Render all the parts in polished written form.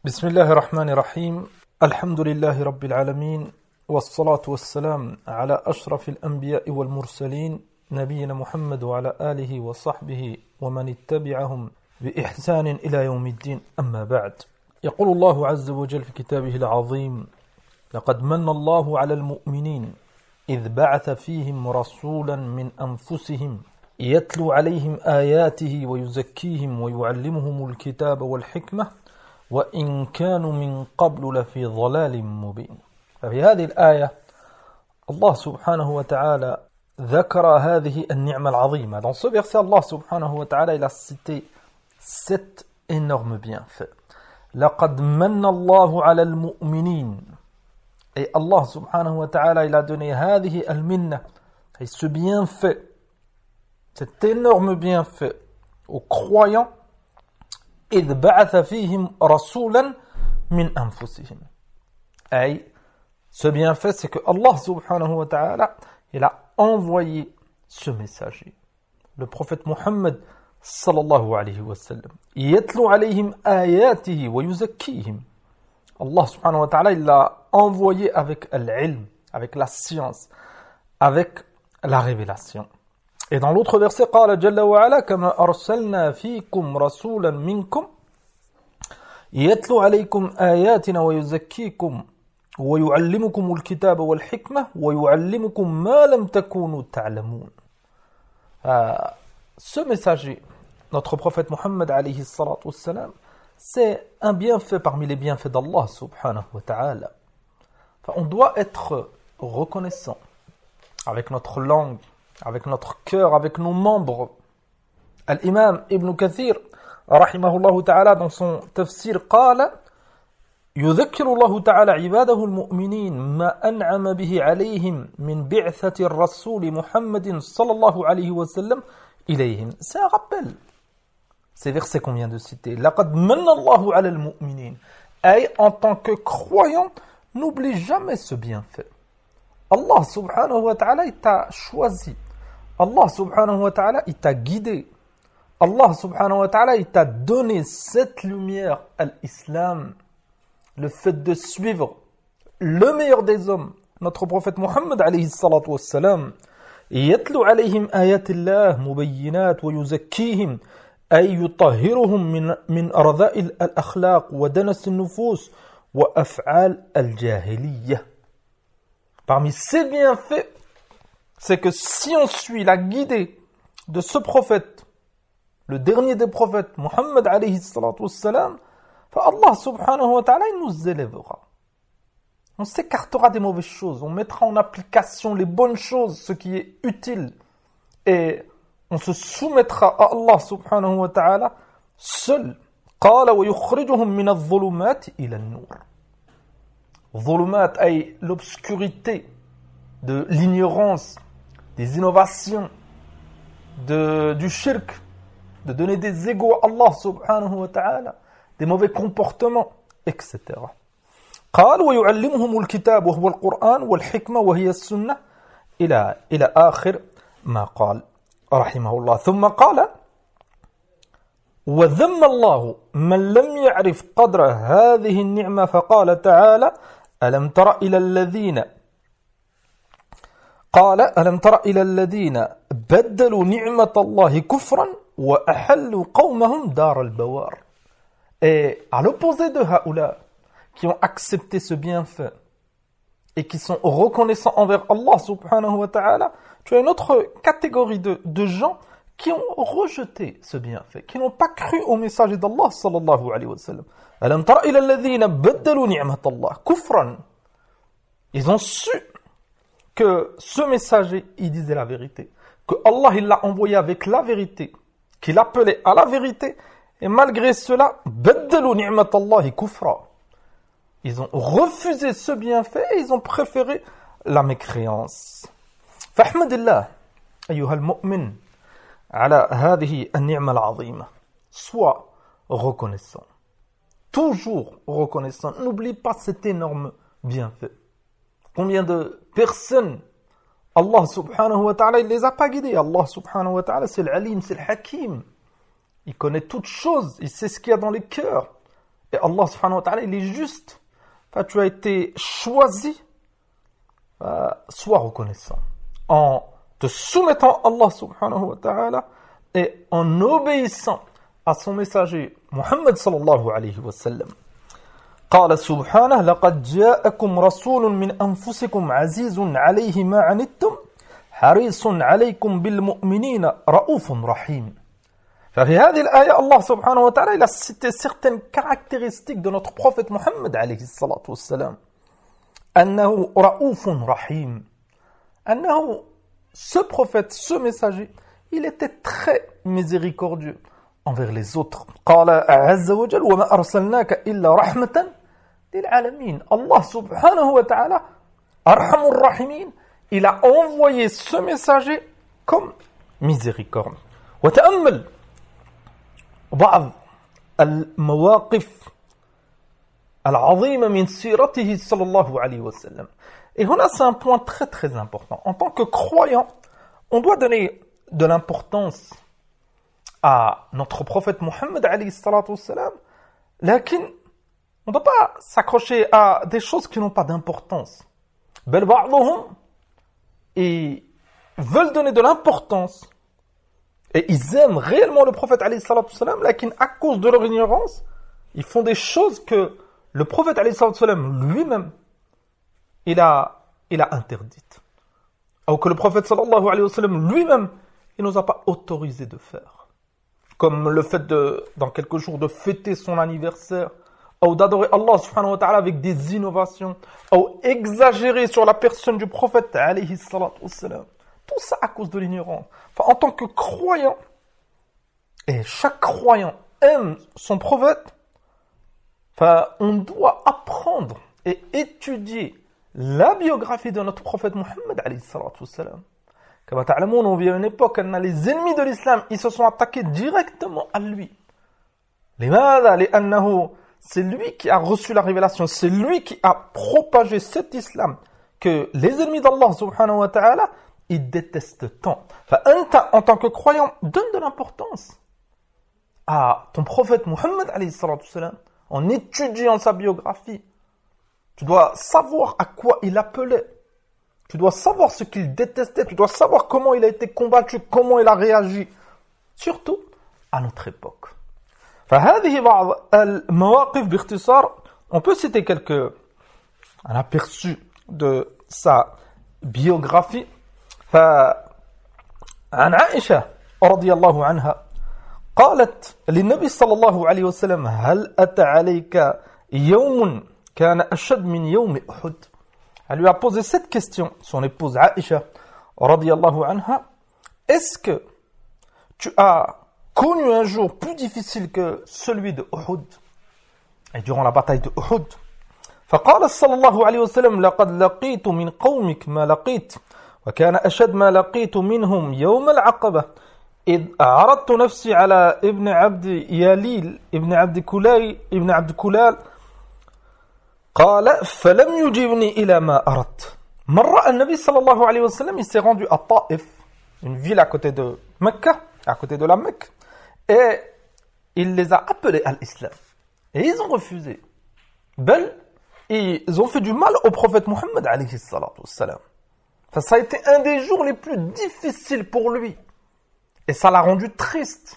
بسم الله الرحمن الرحيم الحمد لله رب العالمين والصلاة والسلام على أشرف الأنبياء والمرسلين نبينا محمد وعلى آله وصحبه ومن اتبعهم بإحسان إلى يوم الدين أما بعد يقول الله عز وجل في كتابه العظيم لقد من الله على المؤمنين إذ بعث فيهم رسولا من أنفسهم يتلو عليهم آياته ويزكيهم ويعلمهم الكتاب والحكمة وإن كانوا من قبل لفي ضلال مبين. ففي هذه الآية الله سبحانه وتعالى ذكر هذه النعمة العظيمة. Dans ce verset, Allah subhanahu wa ta'ala il a cité 7 énormes bienfaits. لقد من الله على المؤمنين. Et Allah subhanahu wa ta'ala il a donné هذه المنة, et ce bienfait, cet énorme bienfait aux croyants. إذ بعث فيهم رسولا من أنفسهم. أي ce bienfait c'est que Allah subhanahu wa ta'ala il a envoyé ce messager, le prophète Muhammad sallallahu alayhi wa sallam. يتلو عليهم آياته ويزكيهم. Allah subhanahu wa ta'ala il l'a envoyé avec l'ilm, avec la science, avec la révélation. Et dans l'autre verset, قال جل وعلا كما أرسلنا فيكم رسولا منكم يتلو عليكم آياتنا ويزكيكم ويعلمكم الكتاب والحكمة ويعلمكم ما لم تكونوا تعلمون. Ce messager, notre prophète Muhammad alayhi salatu wassalam, c'est un bienfait parmi les bienfaits d'Allah subhanahu wa ta'ala. On doit être reconnaissant avec notre langue, avec notre cœur, avec nos membres. Al-Imam Ibn Kathir, rahimahullah ta'ala, dans son tafsir, قال يذكر الله تعالى عباده المؤمنين ما أنعم به عليهم من بعثة الرسول محمد صلى الله عليه وسلم إليهم. C'est un rappel. Ces versets qu'on vient de citer. لقد من الله على المؤمنين. Et en tant que croyant, n'oublie jamais ce bienfait. Allah subhanahu wa ta'ala, il t'a choisi. Allah subhanahu wa ta'ala, il t'a guidé. Allah subhanahu wa ta'ala, il t'a donné cette lumière à l'islam, le fait de suivre le meilleur des hommes, notre prophète Muhammad alayhi salatu wassalam. يتلو عليهم آيات الله مبينات ويزكيهم أي يطهرهم من أرذائل الأخلاق ودنس النفوس وأفعال الجاهلية. Parmi ces bienfaits, c'est que si on suit la guidée de ce prophète, le dernier des prophètes, Muhammad alayhi salatu wassalam, Allah subhanahu wa ta'ala, il nous élèvera. On s'écartera des mauvaises choses, on mettra en application les bonnes choses, ce qui est utile, et on se soumettra à Allah subhanahu wa ta'ala seul. قال ويخرجهم من الظلمات إلى النور. ظلمات أي l'obscurité de l'ignorance, des innovations, du shirk, de donner des égos à Allah subhanahu wa ta'ala, des mauvais comportements, etc. قال ويعلمهم الكتاب وهو القرآن والحكمة وهي السنة إلى آخر ما قال رحمه الله. ثم قال وذم الله من لم يعرف قدر هذه النعمة فقال تعالى ألم تر إلى الذين بدلوا نعمة الله كفرا وأحلوا قومهم دار البوار. Et à l'opposé de Haoula, qui ont accepté ce bienfait et qui sont reconnaissants envers Allah subhanahu wa ta'ala, tu as une autre catégorie de gens qui ont rejeté ce bienfait, qui n'ont pas cru au messager d'Allah sallallahu alayhi wa sallam. ألم تر إلى الذين بدلوا نعمة الله كفرا. Ils ont su que ce messager, il disait la vérité, que Allah il l'a envoyé avec la vérité, qu'il appelait à la vérité, et malgré cela, بدلوا نعمة الله كفرا. Ils ont refusé ce bienfait et ils ont préféré la mécréance. فاحمد الله أيها المؤمن على هذه النعمة العظيمة. Sois reconnaissant. Toujours reconnaissant. N'oublie pas cet énorme bienfait. Combien de personnes Allah subhanahu wa ta'ala, il les a pas guidés. Allah subhanahu wa ta'ala, c'est l'alim, c'est le hakim. Il connaît toutes choses, il sait ce qu'il y a dans les cœurs. Et Allah subhanahu wa ta'ala, il est juste. Tu as été choisi. Sois reconnaissant. En te soumettant à Allah subhanahu wa ta'ala et en obéissant à son messager Muhammad sallallahu alayhi wa sallam. قال سبحانه لقد جاءكم رسول من أنفسكم عزيز عليه ما عنتم حريص عليكم بالمؤمنين رؤوف رحيم. ففي هذه الآية الله سبحانه وتعالى il a cité certaines caractéristiques de notre prophète Muhammad عليه الصلاة والسلام. أنه رؤوف رحيم. أنه ce prophète, ce messager, il était très miséricordieux envers les autres. قال عز وجل وما أرسلناك إلا رحمة للعالمين. Allah subhanahu wa ta'ala, Arhamur Rahimin, il a envoyé ce messager comme miséricorde. وتأمل بعض المواقف العظيمة من سيرته صلى الله عليه وسلم. Et là, c'est un point très très important. En tant que croyant, on doit donner de l'importance à notre prophète Muhammad alayhi salatu wassalam, lakin on ne doit pas s'accrocher à des choses qui n'ont pas d'importance. بل بعضهم ils veulent donner de l'importance et ils aiment réellement le prophète alayhi salatu wassalam, lakin à cause de leur ignorance, ils font des choses que le prophète alayhi salatu wassalam lui-même il a interdite. Ou que le prophète sallallahu alayhi wa sallam lui-même, il nous a pas autorisé de faire. Comme le fait dans quelques jours, de fêter son anniversaire, ou d'adorer Allah subhanahu wa ta'ala avec des innovations, ou exagérer sur la personne du prophète alayhi salatu wa sallam. Tout ça à cause de l'ignorance. Enfin, en tant que croyant, et chaque croyant aime son prophète, enfin, on doit apprendre et étudier la biographie de notre prophète Muhammad alayhi salatu wassalam. Comme ta'lamoun, on vit à une époque où les ennemis de l'islam, ils se sont attaqués directement à lui. Limada, li'annahu, c'est lui qui a reçu la révélation, c'est lui qui a propagé cet islam que les ennemis d'Allah subhanahu wa ta'ala, ils détestent tant. Enfin, en tant que croyant, donne de l'importance à ton prophète Muhammad alayhi salatu wassalam en étudiant sa biographie. Tu dois savoir à quoi il appelait. Tu dois savoir ce qu'il détestait. Tu dois savoir comment il a été combattu, comment il a réagi. Surtout à notre époque. فهذه بعض المواقف باختصار. On peut citer un aperçu de sa biographie. عن عائشة رضي الله عنها قالت للنبي صلى الله عليه وسلم هل أتى عليك يوم كان أشد من يوم أحد. Elle lui a posé cette question, son épouse Aïcha, radiyallahu anha. Est-ce que tu as connu un jour plus difficile que celui de Uhud? Et durant la bataille de Uhud. فقال صلى الله عليه وسلم لقد لقيت من قومك ما لقيت وكان أشد ما لقيت منهم يوم العقبة إذ عرضت نفسي على ابن عبد ياليل ابن عبد كلال قال فلم يجبني إلى ما أردت. مرة النبي صلى الله عليه وسلم il s'est rendu à Taif, une ville à côté de Mecca, à côté de la Mecque, et il les a appelés à l'islam. Et ils ont refusé. Ils ont fait du mal au prophète Muhammad alayhi salatu wassalam. Enfin, ça a été un des jours les plus difficiles pour lui. Et ça l'a rendu triste.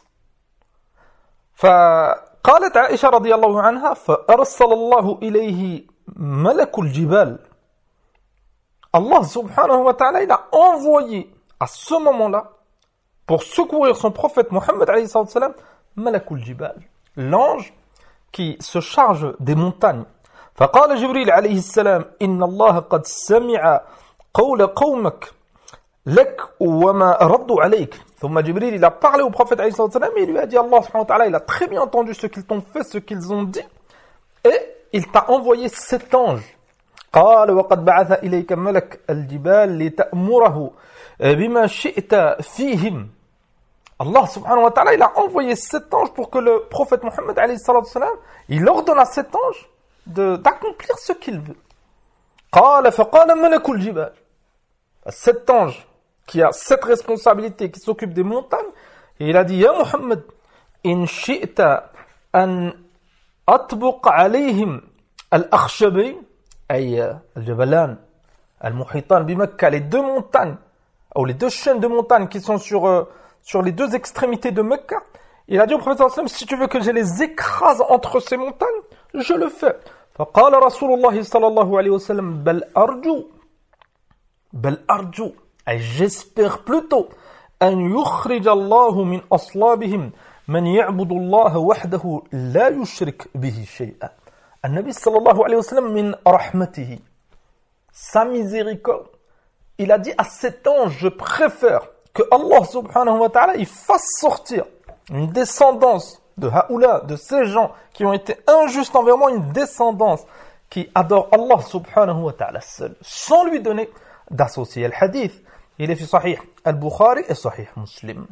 قالت عائشة رضي الله عنها فأرسل الله إليه ملك الجبال. Allah subhanahu wa ta'ala, il a envoyé à ce moment-là, pour secourir son prophète Muhammad alayhi sallam, Malakul Jibal, l'ange qui se charge des montagnes. فقال جبريل عليه السلام إن الله قد سمع قول قومك لك وما ردوا عليك. ثم جبريل il a parlé au prophète alayhi sallam et il lui a dit Allah subhanahu wa ta'ala, il a très bien entendu ce qu'ils t'ont fait, ce qu'ils ont dit, et il t'a envoyé cet ange. قال وقد بعث إليك ملك الجبال لتأمره بما شئت فيهم. Allah subhanahu wa ta'ala, il a envoyé cet ange pour que le prophète Muhammad alayhi sallam, il ordonne à cet ange d'accomplir ce qu'il veut. قال فقال ملك الجبال. Cet ange qui a cette responsabilité, qui s'occupe des montagnes, et il a dit, Ya Muhammad, in shi'ta an أطبق عليهم الأخشبين أي الجبلان المحيطان بمكة, les deux montagnes ou les deux chaînes de montagnes qui sont sur les deux extrémités de Mecca. Il a dit au prophète sallallahu alayhi wa sallam, si tu veux que je les écrase entre ces montagnes, je le fais. فقال رسول الله صلى الله عليه وسلم بل أرجو أي j'espère plutôt أن يخرج الله من أصلابهم من يعبد الله وحده لا يشرك به شيئا. النبي صلى الله عليه وسلم من رحمته, sa miséricorde, il a dit à cet ange, je préfère que Allah subhanahu wa ta'ala il fasse sortir une descendance de haoula, de ces gens qui ont été injustes envers moi, une descendance qui adore Allah subhanahu wa ta'ala seul, sans lui donner d'associé. Le hadith, il est في صحيح البخاري et صحيح مسلم.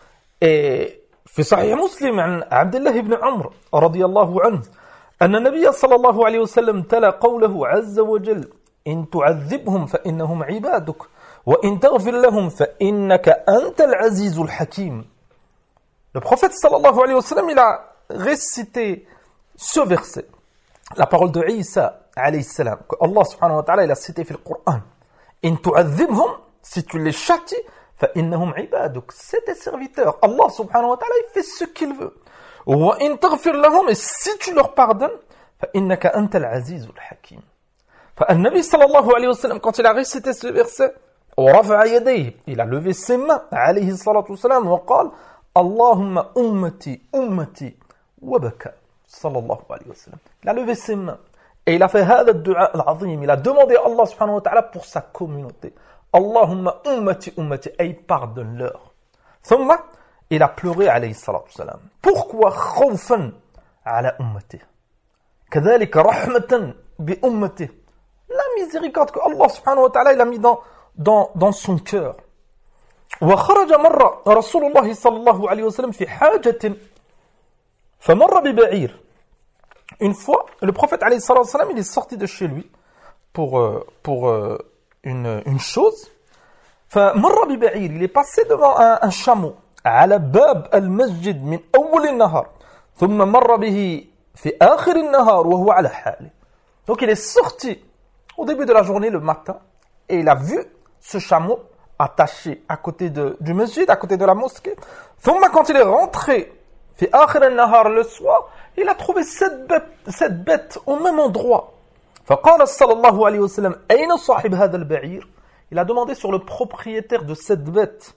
Et في صحيح مسلم عن عبد الله بن عمرو رضي الله عنه أن النبي صلى الله عليه وسلم تلا قوله عز وجل إن تعذبهم فإنهم عبادك وإن تغفر لهم فإنك أنت العزيز الحكيم. Le prophète sallallahu alayhi wa sallam, il a récité ce verset, la parole de Isa alayhi salam, que Allah subhanahu wa ta'ala il a cité dans le Coran. In tu'adhibhum, si tu les châties, fa innahum ibaduk, c'est tes serviteurs. Allah subhanahu wa ta'ala il fait ce qu'il veut. Wa in taghfir lahum, et si tu leur pardonnes, fa innaka anta al-aziz al-hakim. Fa an-nabi sallallahu alayhi wa sallam, quand il a récité ce verset, ورفع يديه, il a levé ses mains alayhi salatu wa salam, وقال Allahumma ummati, ummati, wabaka, sallallahu alayhi wa sallam. Il a levé ses mains et il a fait hada dua al-azim. Il a demandé à Allah subhanahu wa ta'ala pour sa communauté. Allahumma ummati, ummati, ay pardonne-leur. Thumma, il a pleuré alayhi salatu wa salam. Pourquoi khawfan ala ummati? Kadhalika rahmatan bi ummati. La miséricorde que Allah subhanahu wa ta'ala il a mis dans son cœur. وخرج مرة رسول الله صلى الله عليه وسلم في حاجة فمر ببعير. Une fois, le prophète عليه الصلاة والسلام il est sorti de chez lui pour une chose. فمر ببعير, il est passé devant un chameau على باب المسجد من أول النهار ثم مر به في آخر النهار وهو على حاله. Donc il est sorti au début de la journée le matin et il a vu ce chameau attaché à côté du masjid, à côté de la mosquée. ثم quand il est rentré في آخر النهار le soir, il a trouvé cette bête au même endroit. فقال صلى الله عليه وسلم أين صاحب هذا البعير? Il a demandé sur le propriétaire de cette bête.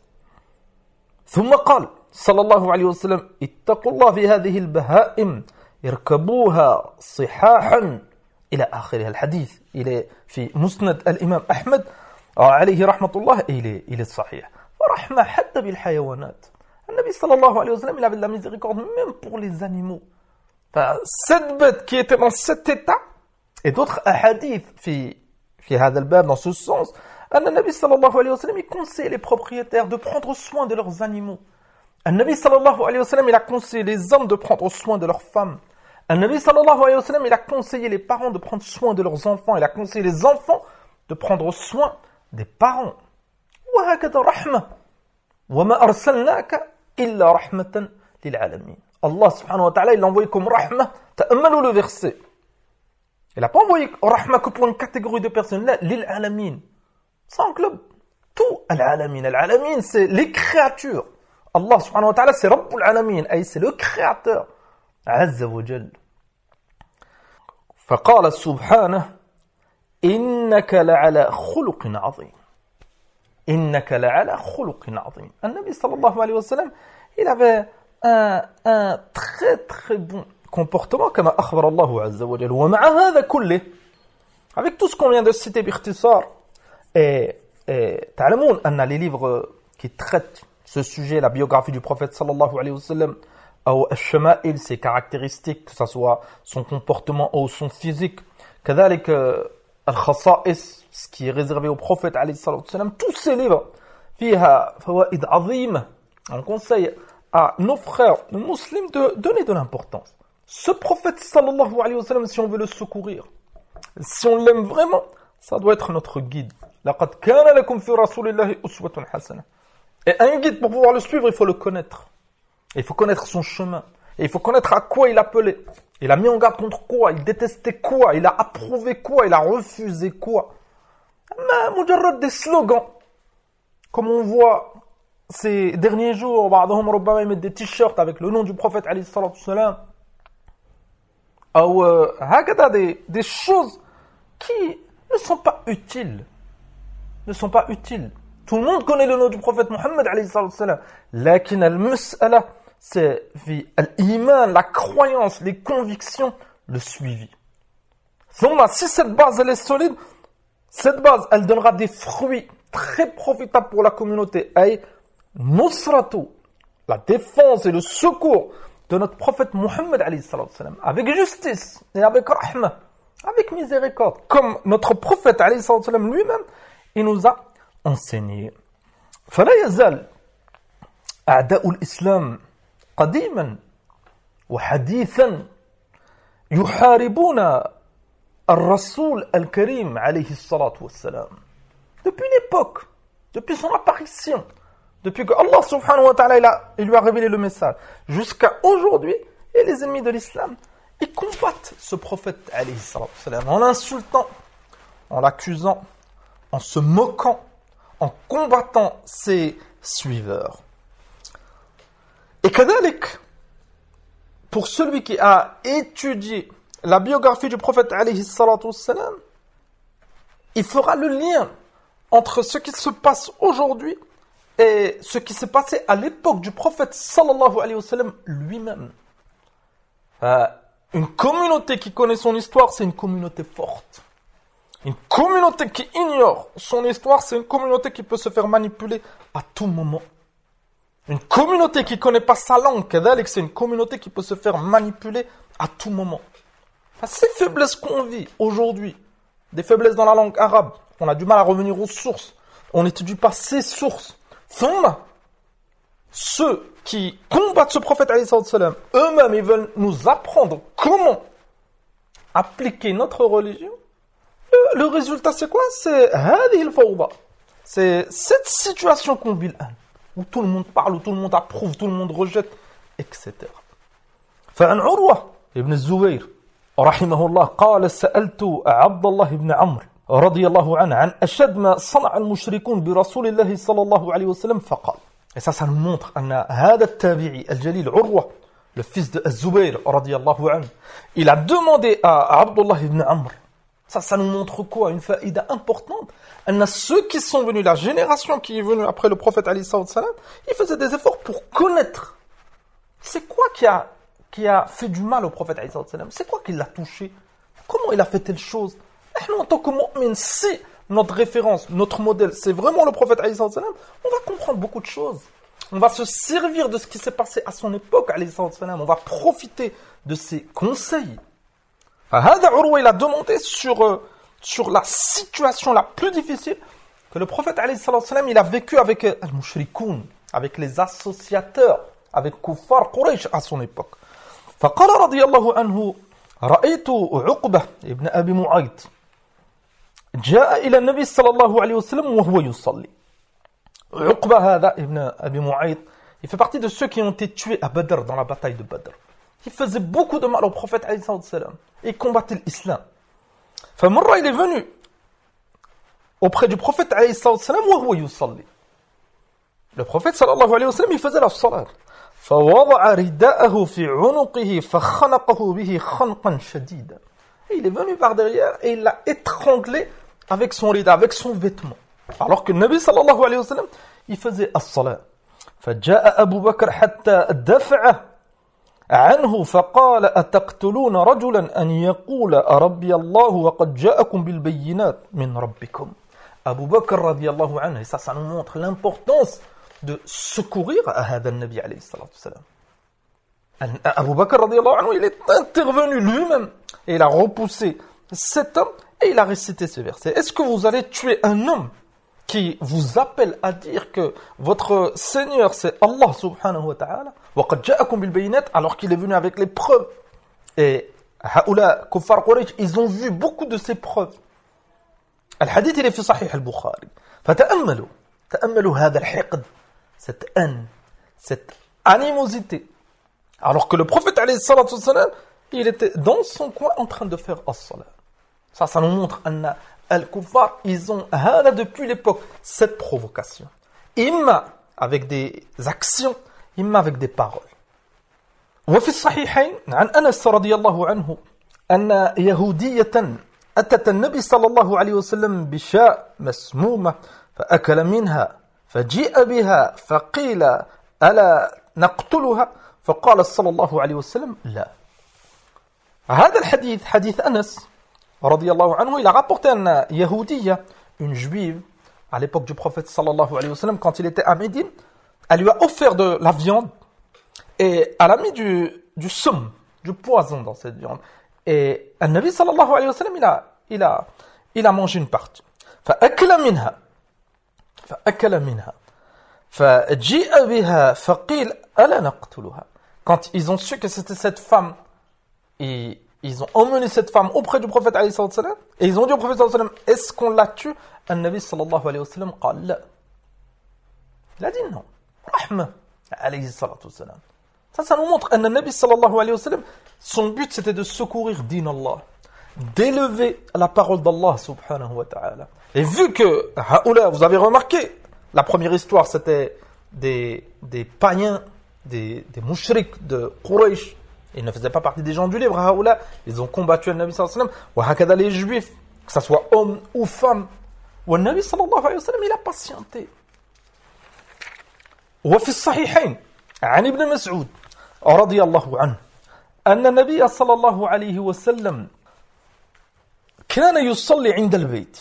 ثم قال صلى الله عليه وسلم اتقوا الله في هذه البهائم اركبوها صحاحا إلى آخر الحديث. Il est في مسند الإمام أحمد عليه رحمة الله, il est صحيح. ورحمة حتى بالحيوانات. النبي صلى الله عليه وسلم il avait de la miséricorde même pour les animaux. Cette bête qui était dans cet état, et d'autres hadiths في هذا الباب dans ce sens, أن النبي صلى الله عليه وسلم il conseille les propriétaires de prendre soin de leurs animaux. النبي صلى الله عليه وسلم il a conseillé les hommes de prendre soin de leurs femmes. النبي صلى الله عليه وسلم il a conseillé les parents de prendre soin de leurs enfants. Il a conseillé les enfants de prendre soin des parents. وهكذا رحمة وما أرسلناك إلا رحمة للعالمين. Allah subhanahu wa ta'ala il l'a envoyé comme rahma. تأملوا le verset. Il n'a pas envoyé rahma que pour une catégorie de personnes. Là, للعالمين. Ça englobe tout. Al-alamin. Al-alamin c'est les créatures. Allah subhanahu wa ta'ala c'est Rabbul alamin. C'est le créateur. عز وجل. فقال سبحانه إنك لعلى خلق عظيم. إنك لعلى خلق عظيم. النبي صلى الله عليه وسلم il avait un très très bon comportement كما أخبر الله عز وجل. ومع هذا كله, avec tout ce qu'on vient de citer باختصار, et تعلمون أن les livres qui traitent ce sujet, la biographie du prophète صلى الله عليه وسلم, ou الشمائل, ses caractéristiques, que ce soit son comportement ou son physique, كذلك الخصائص, ce qui est réservé au prophète عليه الصلاة والسلام, tous ces livres فيها فوائد عظيمة. On conseille à nos frères musulmans de donner de l'importance. Ce prophète sallallahu alayhi wa sallam, si on veut le secourir, si on l'aime vraiment, ça doit être notre guide. لقد كان لكم في رسول الله أسوة حسنة. Et un guide, pour pouvoir le suivre, il faut le connaître. Il faut connaître son chemin. Et il faut connaître à quoi il appelait. Il a mis en garde contre quoi, il détestait quoi, il a approuvé quoi, il a refusé quoi. Mais mujarrad des slogans. Comme on voit ces derniers jours, ils mettent des t-shirts avec le nom du prophète alayhi salatu wassalam. Ou des choses qui ne sont pas utiles. Ne sont pas utiles. Tout le monde connaît le nom du prophète Mohammed alayhi salatu wassalam. Lakin al-mus'ala, c'est l'iman, la croyance, les convictions, le suivi. Si cette base elle est solide, cette base elle donnera des fruits très profitables pour la communauté. Aïe, nusratu, la défense et le secours de notre prophète Mohammed alayhi salatu wassalam, avec justice et avec rahma, avec miséricorde, comme notre prophète alayhi salatu wassalam lui-même, il nous a enseigné. فلا يزال أعداء الإسلام قديما وحديثا يحاربون الرسول الكريم عليه الصلاة والسلام. Depuis l'époque, depuis son apparition, depuis que Allah subhanahu wa ta'ala il lui a révélé le message, jusqu'à aujourd'hui, et les ennemis de l'islam, ils combattent ce prophète alayhi salatu wassalam, en l'insultant, en l'accusant, en se moquant, en combattant ses suiveurs. Et kadalik, pour celui qui a étudié la biographie du prophète alayhi salatu wassalam, il fera le lien entre ce qui se passe aujourd'hui et ce qui s'est passé à l'époque du prophète sallallahu alayhi wa sallam lui-même. Une communauté qui connaît son histoire, c'est une communauté forte. Une communauté qui ignore son histoire, c'est une communauté qui peut se faire manipuler à tout moment. Une communauté qui ne connaît pas sa langue, c'est une communauté qui peut se faire manipuler à tout moment. Ces faiblesses qu'on vit aujourd'hui, des faiblesses dans la langue arabe, on a du mal à revenir aux sources, on n'étudie pas ces sources. Ceux qui combattent ce prophète, eux-mêmes, ils veulent nous apprendre comment appliquer notre religion. Le résultat, c'est quoi? C'est cette situation qu'on vit là, où tout le monde parle, où tout le monde approuve, tout le monde rejette, etc. فعن عروة ابن الزبير رحمه الله قال سألت عبد الله بن عمرو رضي الله عنه عن أشد ما صنع المشركون برسول الله صلى الله عليه وسلم فقال. Et ça nous montre أن هذا التابعي الجليل عروة, le fils de الزبير رضي الله عنه, il a demandé à Abdullah ibn Amr. Ça nous montre quoi? Une faïda importante. Ceux qui sont venus, la génération qui est venue après le prophète alayhi salam, ils faisaient des efforts pour connaître. C'est quoi qui a fait du mal au prophète alayhi salam? C'est quoi qui l'a touché? Comment il a fait telle chose? Nous, en tant que mu'min, si notre référence, notre modèle, c'est vraiment le prophète alayhi salam, on va comprendre beaucoup de choses. On va se servir de ce qui s'est passé à son époque alayhi salam. On va profiter de ses conseils. Hada Urwa, il a demandé sur la situation la plus difficile que le prophète alayhi salam il a vécu avec al-mushrikoun, avec les associateurs, avec Kuffar Quraysh à son époque. فقال رضي الله عنه رأيت عقبة ابن أبي معيط جاء إلى النبي صلى الله عليه وسلم وهو يصلي. عقبة هذا ابن أبي معيط, il fait partie de ceux qui ont été tués à Badr, dans la bataille de Badr. Il faisait beaucoup de mal au prophète alayhi salam. Il combattait l'islam. فمرة il est venu auprès du prophète alayhi salam وهو يصلي. Le prophète sallallahu alayhi wa sallam il faisait la salat. فوضع رداءه في عنقه فخنقه به خنقا شديدا. Il est venu par derrière et il l'a étranglé avec son rida, avec son vêtement. Alors que le Nabi sallallahu alayhi wa sallam il faisait as-salat. فجاء أبو بكر حتى دفعه عنه فقال أتقتلون رجلا أن يقول ربي الله وقد جاءكم بالبينات من ربكم. Abu Bakr radiallahu anhu, et ça nous montre l'importance de secourir à هذا النبي عليه الصلاة والسلام. Abu Bakr radiallahu anhu, il est intervenu lui-même et il a repoussé cet homme et il a récité ce verset. Est-ce que vous allez tuer un homme qui vous appelle à dire que votre Seigneur c'est Allah subhanahu wa ta'ala, وَقَدْ جَاءَكُمْ بِالْبَيِّنَاتِ, alors qu'il est venu avec les preuves. Et هؤلاء كفار قريش, ils ont vu beaucoup de ces preuves. الحديث il est في صحيح البخاري. فتأملوا هذا الحقد, cette haine, cette animosité. Alors que le prophète, alayhi salatu wassalam, il était dans son coin en train de faire as-salat. Ça nous montre que al-kuffar, ils ont, depuis l'époque, cette provocation. Imma avec des actions, imma avec des paroles. وفي الصحيحين عن أنس رضي الله عنه أن يهودية أتت النبي صلى الله عليه وسلم بشاء مسمومة فأكل منها فجيء بها فقيل ألا نقتلها فقال صلى الله عليه وسلم لا. هذا الحديث حديث أنس رضي الله عنه, il a rapporté أن يهودية, une juive à l'époque du prophète sallallahu alayhi wa sallam, quand il était à Médine, elle lui a offert de la viande et elle a mis du somme, du poison dans cette viande. Et le Nabi sallallahu alayhi wa sallam, il a mangé une partie. فأكل منها فجيء بها فقيل ألا نقتلها. Quand ils ont su que c'était cette femme, et ils ont emmené cette femme auprès du prophète alayhi wa sallam, et ils ont dit au prophète sallallahu alayhi wa sallam, est-ce qu'on la tue? Le Nabi sallallahu alayhi wa sallam قال لا. Il a dit non. Rahma alayhi salatu wa sallam. Ça nous montre que le Nabi sallallahu alayhi wa sallam, son but c'était de secourir din Allah, d'élever la parole d'Allah subhanahu wa ta'ala. Et vu que, haoula, vous avez remarqué, la première histoire c'était des païens, des mouchriks de Quraysh, ils ne faisaient pas partie des gens du livre, haoula, ils ont combattu le Nabi sallallahu alayhi wa sallam, wa hakada les juifs, que ce soit hommes ou femmes, wa le Nabi sallallahu alayhi wa sallam, il a patienté. وفي الصحيحين عن ابن مسعود رضي الله عنه أن النبي صلى الله عليه وسلم كان يصلي عند البيت.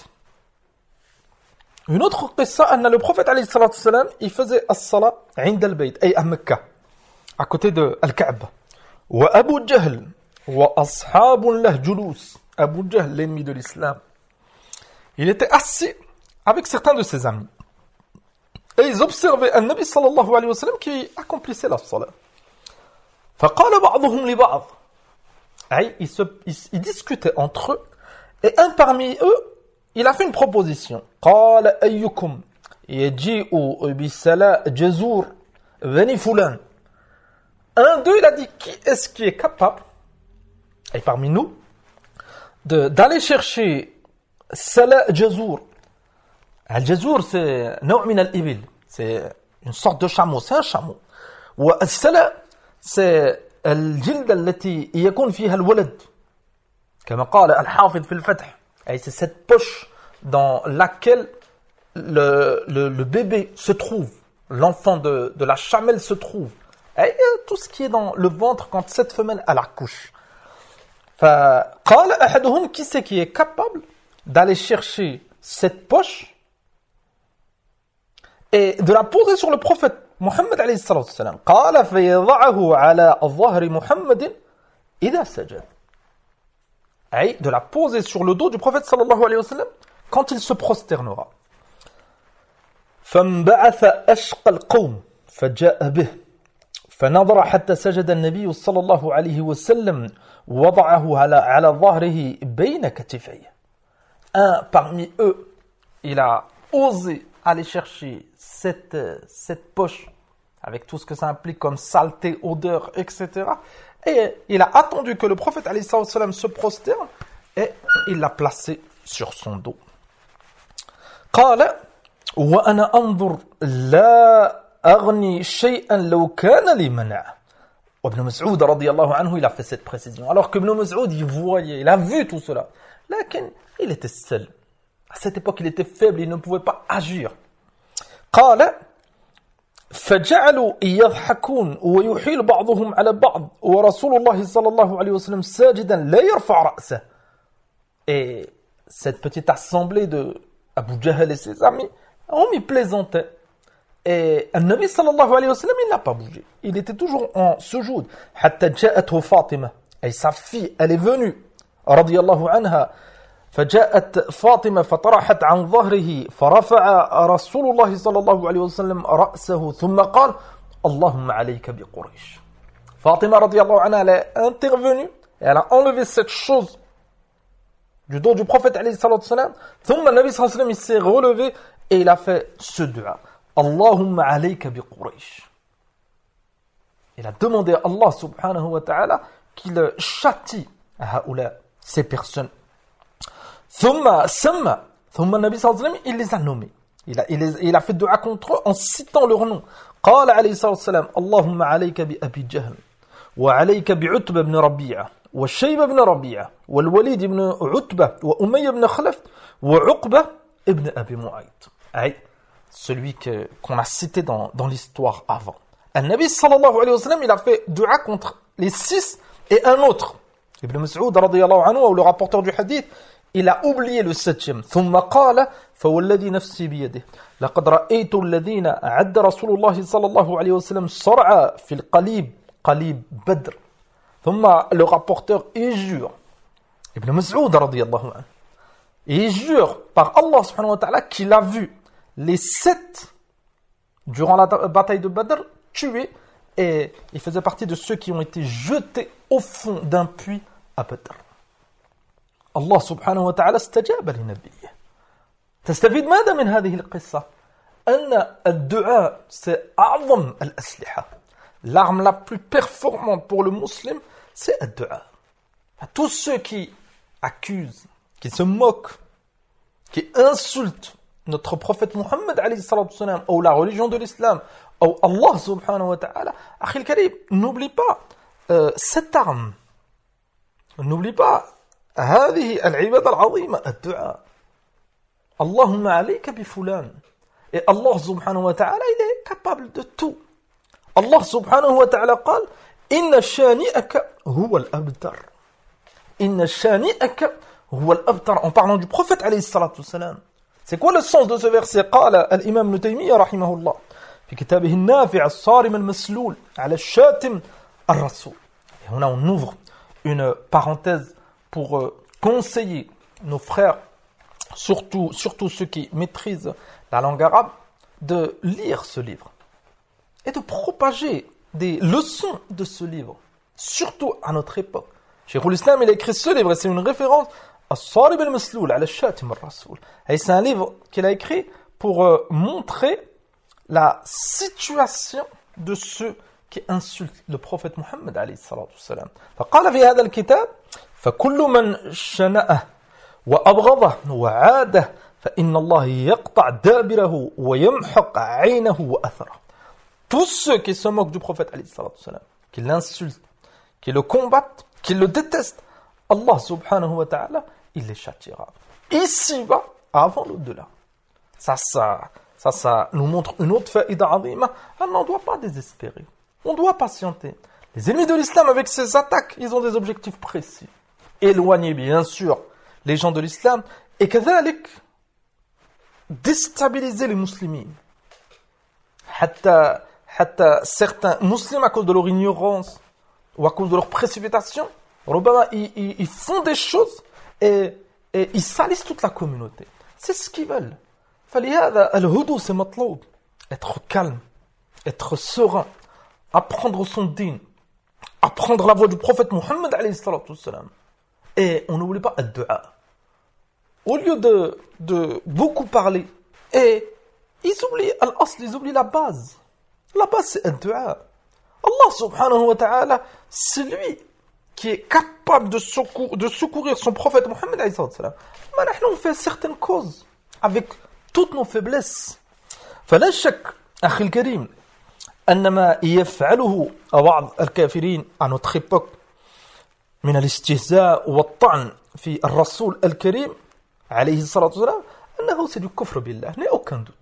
Une autre qissa, أن le prophète عليه الصلاة والسلام, il faisait الصلاة عند البيت, أي à Mecca, à côté de Al-Kaaba. وأبو جهل وأصحاب له جلوس. Abu Jahl, l'ennemi de l'islam, il était assis avec certains de ses amis. Et ils observaient un Nabi sallallahu alayhi wa sallam qui accomplissait la salat. فقال بعضهم لبعض. Ils discutaient entre eux. Et un parmi eux, il a fait une proposition. قال أيكم يجيء بسلاء جزور بني فلان. Un d'eux, il a dit, qui est-ce qui est capable, et parmi nous, d'aller chercher Salah Jazour. Al-Jazour, c'est نوع من الإبل, c'est une sorte de chameau, c'est un chameau. والسلا, c'est الجلد التي يكون فيها الولد. كما قال الحافظ في الفتح. Et c'est cette poche dans laquelle le bébé se trouve, l'enfant de la chamelle se trouve. Et tout ce qui est dans le ventre quand cette femelle elle accouche. فقال أحدهم, qui c'est qui est capable d'aller chercher cette poche et de la poser sur le prophète Muhammad alayhi salatu wassalam. قال فيضعه على ظهر محمد إذا سجد. Et de la poser sur le dos du prophète sallallahu alayhi wa sallam quand il se prosternera. فانبعث أشقى القوم فجاء به فنظر حتى سجد النبي صلى الله عليه وسلم وضعه على ظهره بين كتفيه. Un parmi eux, il a osé aller chercher cette poche avec tout ce que ça implique comme saleté, odeur, etc. Et il a attendu que le prophète alayhi salam se prosterne et il l'a placé sur son dos. قال وأنا أنظر لا أغني شيئا لو كان لي منع. Ibn Mas'ud radiyallahu anhu, il a fait cette précision. Alors que Ibn Mas'ud, il voyait, il a vu tout cela. Lakin, il était seul. À cette époque, il était faible, il ne pouvait pas agir. قال فجعلوا يضحكون ويحيل بعضهم على بعض ورسول الله صلى الله عليه وسلم ساجدا لا يرفع رأسه. Et cette petite assemblée de Abu Jahl et ses amis ont mis plaisantait. Et le Nabi sallallahu alayhi wa sallam, il n'a pas bougé. Il était toujours en sujoud. حتى جاءته فاطمة. Et sa fille, elle est venue. رضي الله عنها. فجاءت فاطمة فطرحت عن ظهره فرفع رسول الله صلى الله عليه وسلم رأسه ثم قال اللهم عليك بقريش. Fatima radiyallahu anha, elle est intervenue et elle a enlevé cette chose du dos du prophète alayhi salatu salam. ثم النبي صلى الله عليه وسلم, il s'est relevé et il a fait ce dua. Allahumma alayka bi Quraysh. Il a demandé à Allah subhanahu wa ta'ala qu'il châtie haoula, ces personnes. ثم Nabi sallallahu alayhi wa sallam, il les a nommés. Il a fait dua contre eux en citant leur nom. قال عليه الصلاة والسلام اللهم عليك بأبي جهل وعليك بعتبة بن ربيعة والشيبة بن ربيعة والوليد بن عتبة وأمية بن خلف وعقبة ابن أبي معيط. أي celui qu'on a cité dans l'histoire avant. Nabi sallallahu alayhi wa sallam, il a fait dua contre les 6 et un autre. Ibn Mas'ud radiyallahu anhu, ou le rapporteur du hadith, il a oublié le 7e. ثم قال فوالذي نفسي بيده لقد رأيت الذين أعد رسول الله صلى الله عليه وسلم صرعى في القليب قليب بدر. ثم le rapporteur il jure, Ibn Mas'ud radiyallahu anhu, il jure par Allah subhanahu wa ta'ala qu'il a vu les 7 durant la bataille de Badr tués, et il faisait partie de ceux qui ont été jetés au fond d'un puits à Badr. Allah subhanahu wa ta'ala استجاب لنبيه. تستفيد ماذا من هذه القصة؟ أن الدعاء c'est أعظم الأسلحة. L'arme la plus performante pour le musulman, c'est le dua. Tous ceux qui accusent, qui se moquent, qui insultent notre prophète Muhammad alayhi salatu wassalam, ou la religion de l'islam, ou Allah subhanahu wa ta'ala, akhil karim, n'oublie pas cette arme. N'oublie pas هذه العبادة العظيمة الدعاء. اللهم عليك بفلان. Et Allah subhanahu wa ta'ala, il est capable de tout. Allah subhanahu wa ta'ala قال إن شانئك هو الأبتر. إن شانئك هو الأبتر. En parlant du prophète alayhi salatu wassalam. C'est quoi le sens de ce verset? قال الإمام ابن تيمية رحمه الله في كتابه النافع الصارم المسلول على الشاتم الرسول. Et on ouvre une parenthèse pour conseiller nos frères, surtout ceux qui maîtrisent la langue arabe, de lire ce livre et de propager des leçons de ce livre, surtout à notre époque. Cheikh l'Islam, il a écrit ce livre et c'est une référence à Sarib al-Masloul, à al-Shatim al-Rasoul. Et c'est un livre qu'il a écrit pour montrer la situation de ceux qui insultent le prophète Muhammad alayhi salatu wassalam. فقال في هذا الكتاب فكل من شنأه وأبغضه وعاده فإن الله يقطع دابره ويمحق عينه وأثره. Tous ceux qui se moquent du prophète alayhi salatu wassalam, qui l'insultent, qui le combattent, qui le détestent, Allah subhanahu wa ta'ala, il les châtiera. Ici-bas, avant l'au-delà. Ça nous montre une autre faïda azima. On ne doit pas désespérer. On doit patienter. Les ennemis de l'islam, avec ces attaques, ils ont des objectifs précis. Éloigner, bien sûr, les gens de l'islam, et كذلك déstabiliser les musulmans. حتى certains musulmans, à cause de leur ignorance, ou à cause de leur précipitation, ils font des choses, et ils salissent toute la communauté. C'est ce qu'ils veulent. فلهذا الهدوء c'est مطلوب. Être calme, être serein, apprendre son din, apprendre la voix du prophète Muhammad alayhi salatu wassalam. Et on n'oublie pas ad-du'a. Au lieu de beaucoup parler, et ils oublient al-asl, ils oublient la base. La base c'est ad-du'a. Allah subhanahu wa ta'ala, c'est lui qui est capable de secourir son prophète Muhammad alayhi salatu wassalam. Mais nous on fait certaines causes avec toutes nos faiblesses. فلا شك أخي الكريم أن ما يفعله بعض الكافرين à notre époque من الاستهزاء والطعن في الرسول الكريم عليه الصلاة والسلام أنه c'est du kufr billah. N'est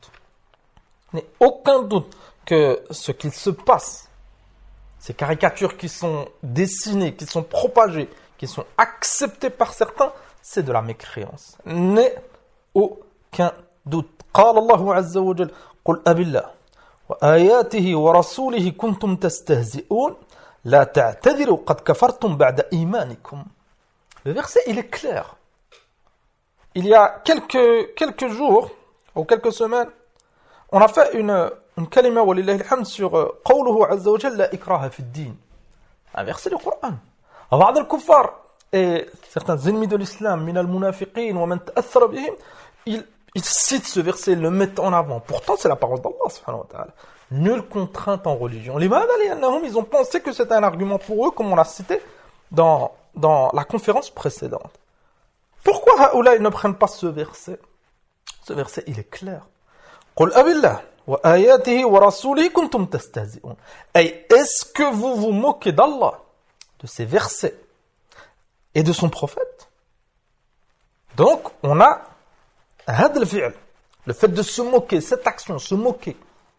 aucun doute que ce qu'il se passe, ces caricatures qui sont dessinées, qui sont propagées, qui sont acceptées par certains, c'est de la mécréance. N'est aucun doute. قال الله عز وجل قل أبالله وآياته ورسوله كنتم تستهزئون لا تعتذروا قد كفرتم بعد إيمانكم. Le verset, il est clair. Il y a quelques jours ou quelques semaines, on a fait une kalima walillahi alhamd sur قوله عز وجل لا إكراه في الدين. Un verset du Coran. بعض الكفار et certains ennemis de l'islam من المنافقين ومن تأثر بهم, ils citent ce verset, ils le mettent en avant. Pourtant, c'est la parole d'Allah subhanahu wa ta'ala. Nulle contrainte en religion. Ils ont pensé que c'était un argument pour eux, comme on l'a cité dans la conférence précédente. Pourquoi Haoula ils ne prennent pas ce verset? Ce verset, il est clair. قُلْ أَبِاللَّهِ وَآيَاتِهِ وَرَسُولِهِ كُنْتُمْ تَسْتَهْزِئُونَ. Et est-ce que vous vous moquez d'Allah, de ses versets et de son prophète? Donc, on a le fait de se moquer, cette action, se moquer,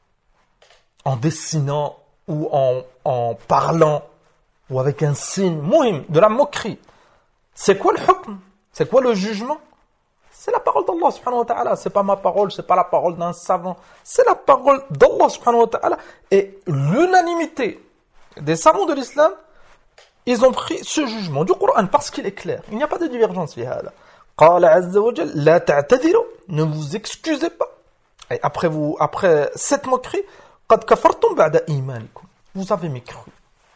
en dessinant ou en parlant ou avec un signe, muhim, de la moquerie. C'est quoi le hukm? C'est quoi le jugement? C'est la parole d'Allah subhanahu wa ta'ala. C'est pas ma parole, c'est pas la parole d'un savant. C'est la parole d'Allah subhanahu wa ta'ala. Et l'unanimité des savants de l'islam, ils ont pris ce jugement du Coran parce qu'il est clair. Il n'y a pas de divergence. قال عز وجل لا تعتذروا, ne vous excusez pas. Et après cette moquerie, قد كفرتم بعد إيمانكم, vous avez mécru.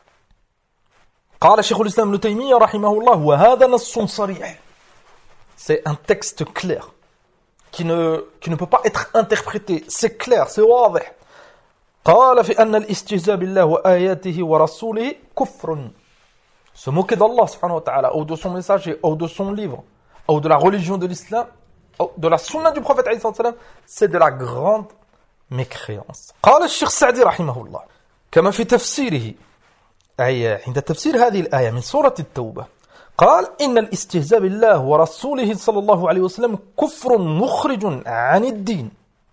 قال شيخ الإسلام ابن تيمية رحمه الله وهذا نص صريح. C'est un texte clair qui ne peut pas être interprété. C'est clair, c'est واضح. قال في أن الاستهزاء بالله وآياته ورسوله كفر. Se moquer d'Allah subhanahu wa ta'ala, ou de son messager, ou de son livre, ou de la religion de l'islam, ou de la sunna du prophète alayhi salam, c'est de la grande mécréance. قال الشيخ سعدي رحمه الله كما في تفسيره أي عند تفسير هذه الآية من سورة التوبة قال إن الاستهزاء بالله ورسوله صلى الله عليه وسلم كفر مخرج عن الدين.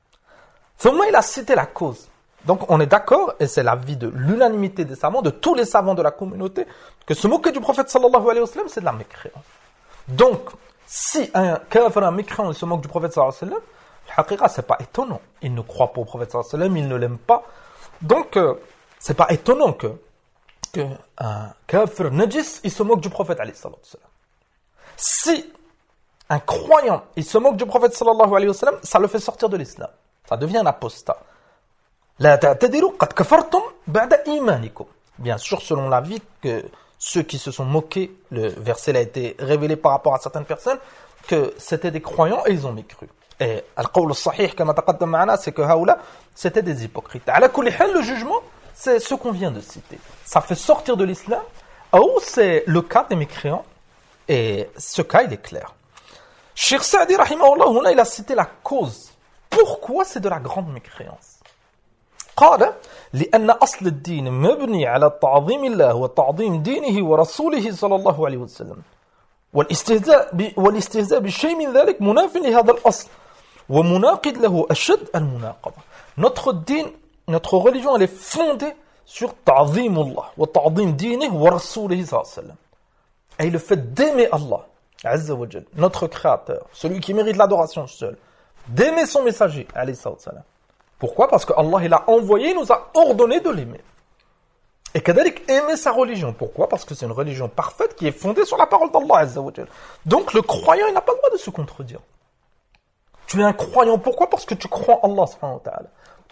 ثم il a cité la cause. Donc on est d'accord, et c'est l'avis de l'unanimité des savants, de tous les savants de la communauté, que se moquer du prophète sallallahu alayhi wa sallam, c'est de la mécréance. Donc, si un kafir, un mécréant, il se moque du prophète sallallahu alayhi wa sallam, le haqiqa, c'est pas étonnant. Il ne croit pas au prophète sallallahu alayhi wa sallam, il ne l'aime pas. Donc, c'est pas étonnant que un kafir najis, il se moque du prophète alayhi wa sallam. Si un croyant, il se moque du prophète sallallahu alayhi wa sallam, ça le fait sortir de l'islam. Ça devient un apostat. La ta'tadiru qad kafartum ba'da imanikum. Bien sûr, selon l'avis que ceux qui se sont moqués, le verset a été révélé par rapport à certaines personnes, que c'était des croyants et ils ont mécru. Et al-qawl al-sahih, kama taqaddam ma'ana, c'est que haoula, c'était des hypocrites. Ala kulli hal, le jugement, c'est ce qu'on vient de citer. Ça fait sortir de l'islam, ou c'est le cas des mécréants, et ce cas, il est clair. Cheikh Sa'di, rahimahullah, il a cité la cause. Pourquoi c'est de la grande mécréance? قال لأن أصل الدين مبني على تعظيم الله وتعظيم دينه ورسوله صلى الله عليه وسلم والاستهزاء بشيء من ذلك مناف لهذا الأصل ومناقض له أشد المناقضة. Notre din, notre religion, elle est fondée sur تعظيم الله وتعظيم دينه ورسوله صلى الله عليه وسلم. Et le fait d'aimer Allah Azza wa Jal, notre créateur, celui qui mérite l'adoration seul, d'aimer son messager alayhi salam. Pourquoi? Parce que Allah il a envoyé, il nous a ordonné de l'aimer. Et kadalik aimer sa religion. Pourquoi? Parce que c'est une religion parfaite qui est fondée sur la parole d'Allah Azza wa Jal. Donc le croyant, il n'a pas le droit de se contredire. Tu es un croyant, pourquoi? Parce que tu crois en Allah subhanahu wa ta'ala.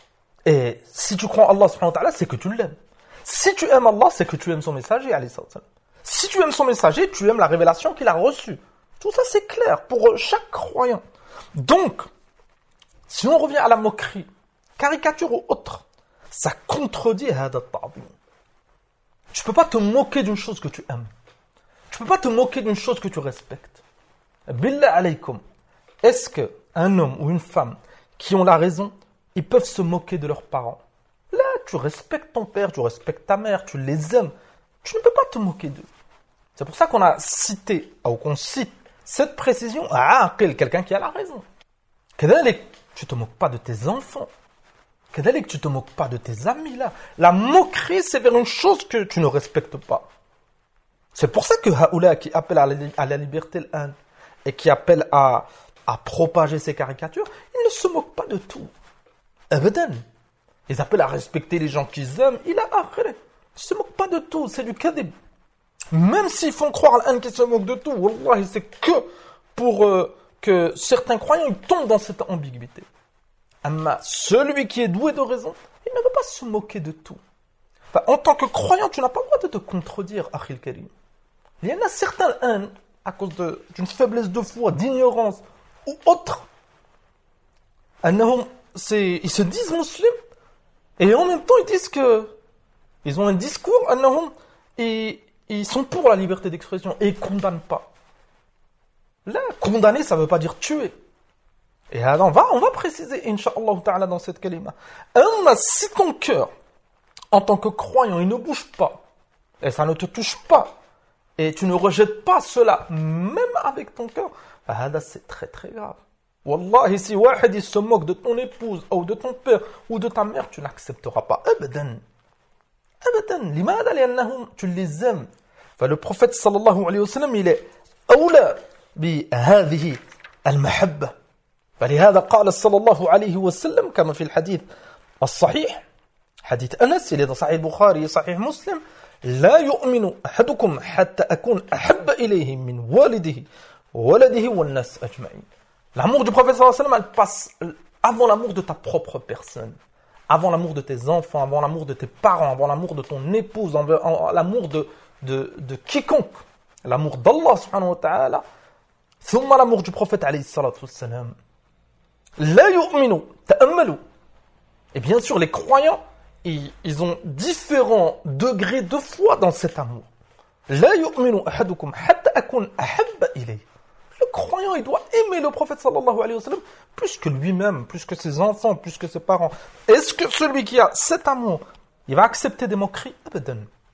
Et si tu crois en Allah subhanahu wa ta'ala, c'est que tu l'aimes. Si tu aimes Allah, c'est que tu aimes son messager alayhi salam. Si tu aimes son messager, tu aimes la révélation qu'il a reçue. Tout ça c'est clair pour chaque croyant. Donc, si on revient à la moquerie, caricature ou autre, ça contredit hada ta'zim. Tu peux pas te moquer d'une chose que tu aimes. Tu peux pas te moquer d'une chose que tu respectes. Billah alaykum. Est-ce que un homme ou une femme qui ont la raison, ils peuvent se moquer de leurs parents? Là, tu respectes ton père, tu respectes ta mère, tu les aimes. Tu ne peux pas te moquer d'eux. C'est pour ça qu'on a cité, ou qu'on cite cette précision à aqil, quelqu'un qui a la raison. Kadalik, tu te moques pas de tes enfants. Kadalik, tu te moques pas de tes amis là. La moquerie, c'est vers une chose que tu ne respectes pas. C'est pour ça que Haoula qui appelle à la liberté l'âne et qui appelle à propager ces caricatures, ils ne se moquent pas de tout. Abadan. Ils appellent à respecter les gens qu'ils aiment. Il a akhiré. Ils ne se moquent pas de tout. C'est du kadib. Même s'ils font croire à l'âne qui se moque de tout, wallahi, c'est que pour que certains croyants ils tombent dans cette ambiguïté. Amma, celui qui est doué de raison, il ne peut pas se moquer de tout. Enfin, en tant que croyant, tu n'as pas le droit de te contredire, Akhil Karim. Il y en a certains, à cause d'une faiblesse de foi, d'ignorance, ou autre. Ils se disent musulmans, Et en même temps, ils disent que ils ont un discours, ils sont pour la liberté d'expression et ils ne condamnent pas. Là, condamner, ça ne veut pas dire tuer. Et alors, on va préciser, Inch'Allah ta'ala, dans cette kalima. Si ton cœur, en tant que croyant, il ne bouge pas, et ça ne te touche pas, et tu ne rejettes pas cela, même avec ton cœur, c'est très très grave. Wallahi, si wahid il se moque de ton épouse, ou de ton père, ou de ta mère, tu n'accepteras pas. Abadan. Abadan. Limada liannahum, tu les aimes. Le prophète sallallahu alayhi wa sallam, il est awla bi hadhihi al-mahabba. فلهذا قال صلى الله عليه وسلم كما في الحديث الصحيح حديث أنس اللي صحيح البخاري صحيح مسلم لا يؤمن أحدكم حتى أكون أحب إليه من والده وولده والناس أجمعين. L'amour du prophète sallallahu alayhi wa sallam, elle passe avant l'amour de ta propre personne, avant l'amour de tes enfants, avant l'amour de tes parents, avant l'amour de ton épouse, avant l'amour de quiconque, l'amour d'Allah subhanahu wa ta'ala, ثم l'amour du prophète alayhi salatu wassalam. La yu'minu, ta'ammalu. Et bien sûr, les croyants, ils ont différents degrés de foi dans cet amour. La yu'minu ahadukum hatta akun ahabba ilayh. Le croyant, il doit aimer le prophète sallallahu alayhi wa sallam plus que lui-même, plus que ses enfants, plus que ses parents. Est-ce que celui qui a cet amour, il va accepter des moqueries? Abadan.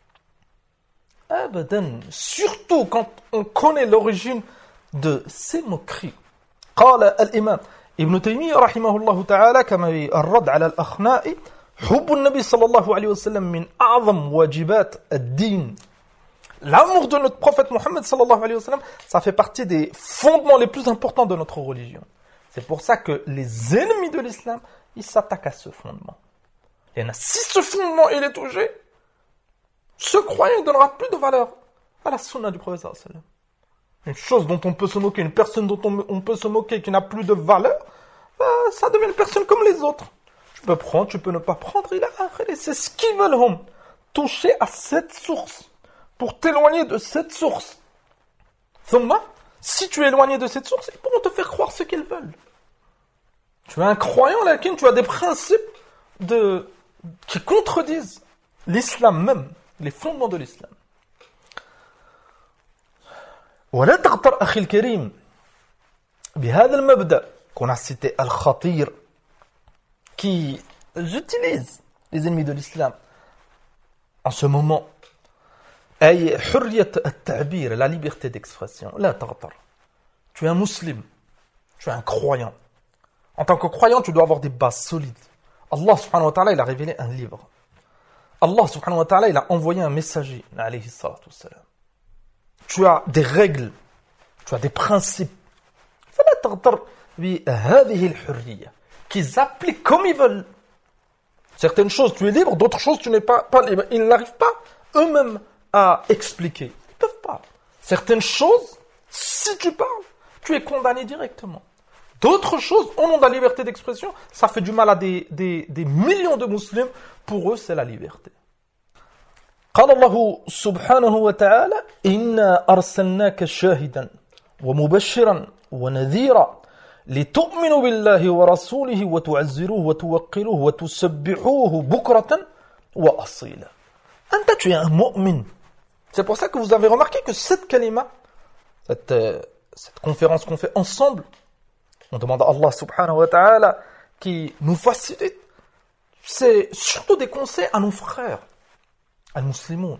Abadan. Surtout quand on connaît l'origine de ces moqueries. قال الإمام ابن تيمية رحمه الله تعالى كما الرد على الأخناء حب النبي صلى الله عليه وسلم من أعظم واجبات الدين. L'amour de notre prophète Mohammed sallallahu alayhi wa sallam, ça fait partie des fondements les plus importants de notre religion. C'est pour ça que les ennemis de l'islam, ils s'attaquent à ce fondement. Et si ce fondement il est touché, ce croyant ne donnera plus de valeur à la sunna du prophète sallallahu alayhi wa sallam. Une chose dont on peut se moquer, une personne dont on peut se moquer qui n'a plus de valeur, ça devient une personne comme les autres. Tu peux prendre, tu peux ne pas prendre, c'est ce qu'ils veulent, toucher à cette source, pour t'éloigner de cette source. Si tu es éloigné de cette source, ils pourront te faire croire ce qu'ils veulent. Tu es un croyant, là, tu as des principes qui contredisent l'islam même, les fondements de l'islam. ولا تغتر أخي الكريم بهذا المبدأ qu'on a cité al-Khatir qui utilise les ennemis de l'islam en ce moment أي حرية التعبير, la liberté d'expression. لا تغتر. Tu es un musulman, tu es un croyant. En tant que croyant, tu dois avoir des bases solides. Allah subhanahu wa ta'ala, il a révélé un livre. Allah subhanahu wa ta'ala, il a envoyé un messager alayhi salatu wassalam. Tu as des règles, tu as des principes. فلا تغتر بهذه الحرية qu'ils appliquent comme ils veulent. Certaines choses tu es libre, d'autres choses tu n'es pas libre. Ils n'arrivent pas eux-mêmes à expliquer. Ils ne peuvent pas. Certaines choses, si tu parles, tu es condamné directement. D'autres choses, au nom de la liberté d'expression, ça fait du mal à des millions de musulmans. Pour eux, c'est la liberté. قال الله سبحانه وتعالى إنا أرسلناك شاهدا ومبشرا ونذيرا لتؤمنوا بالله ورسوله وتعزروه وتوقروه وتسبحوه بكرة وأصيلا. أنت tu es un mu'min. C'est pour ça que vous avez remarqué que cette kalima, cette conférence qu'on fait ensemble, on demande à Allah subhanahu wa ta'ala qui nous facilite, c'est surtout des conseils à nos frères. Al-Muslimoun.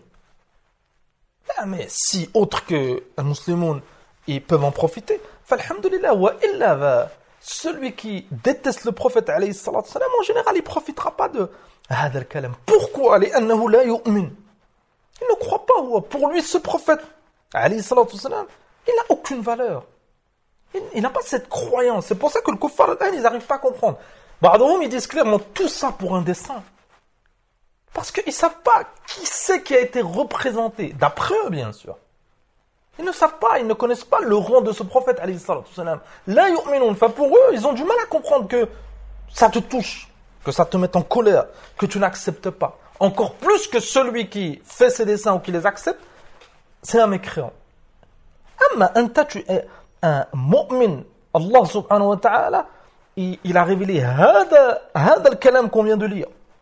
Mais si autres que Al-Muslimoun, ils peuvent en profiter, falhamdulillah, wa illa, celui qui déteste le prophète alayhi salatu salam, en général, il ne profitera pas de hadha al-kalam. Pourquoi? Li'annahu la yu'min. Il ne croit pas. Pour lui, ce prophète alayhi salatu salam, il n'a aucune valeur. Il n'a pas cette croyance. C'est pour ça que le kuffar, ils n'arrivent pas à comprendre. Ba'dahum, ils disent clairement tout ça pour un dessein. Parce qu'ils ne savent pas qui c'est qui a été représenté. D'après eux, bien sûr. Ils ne savent pas, ils ne connaissent pas le rang de ce prophète, alayhi salatu salam. La yu'minun. Enfin, pour eux, ils ont du mal à comprendre que ça te touche, que ça te met en colère, que tu n'acceptes pas. Encore plus que celui qui fait ses dessins ou qui les accepte, c'est un mécréant. Amma anta, tu es un mu'min. Allah subhanahu wa ta'ala, il a révélé hada al-kalam qu'on vient de lire.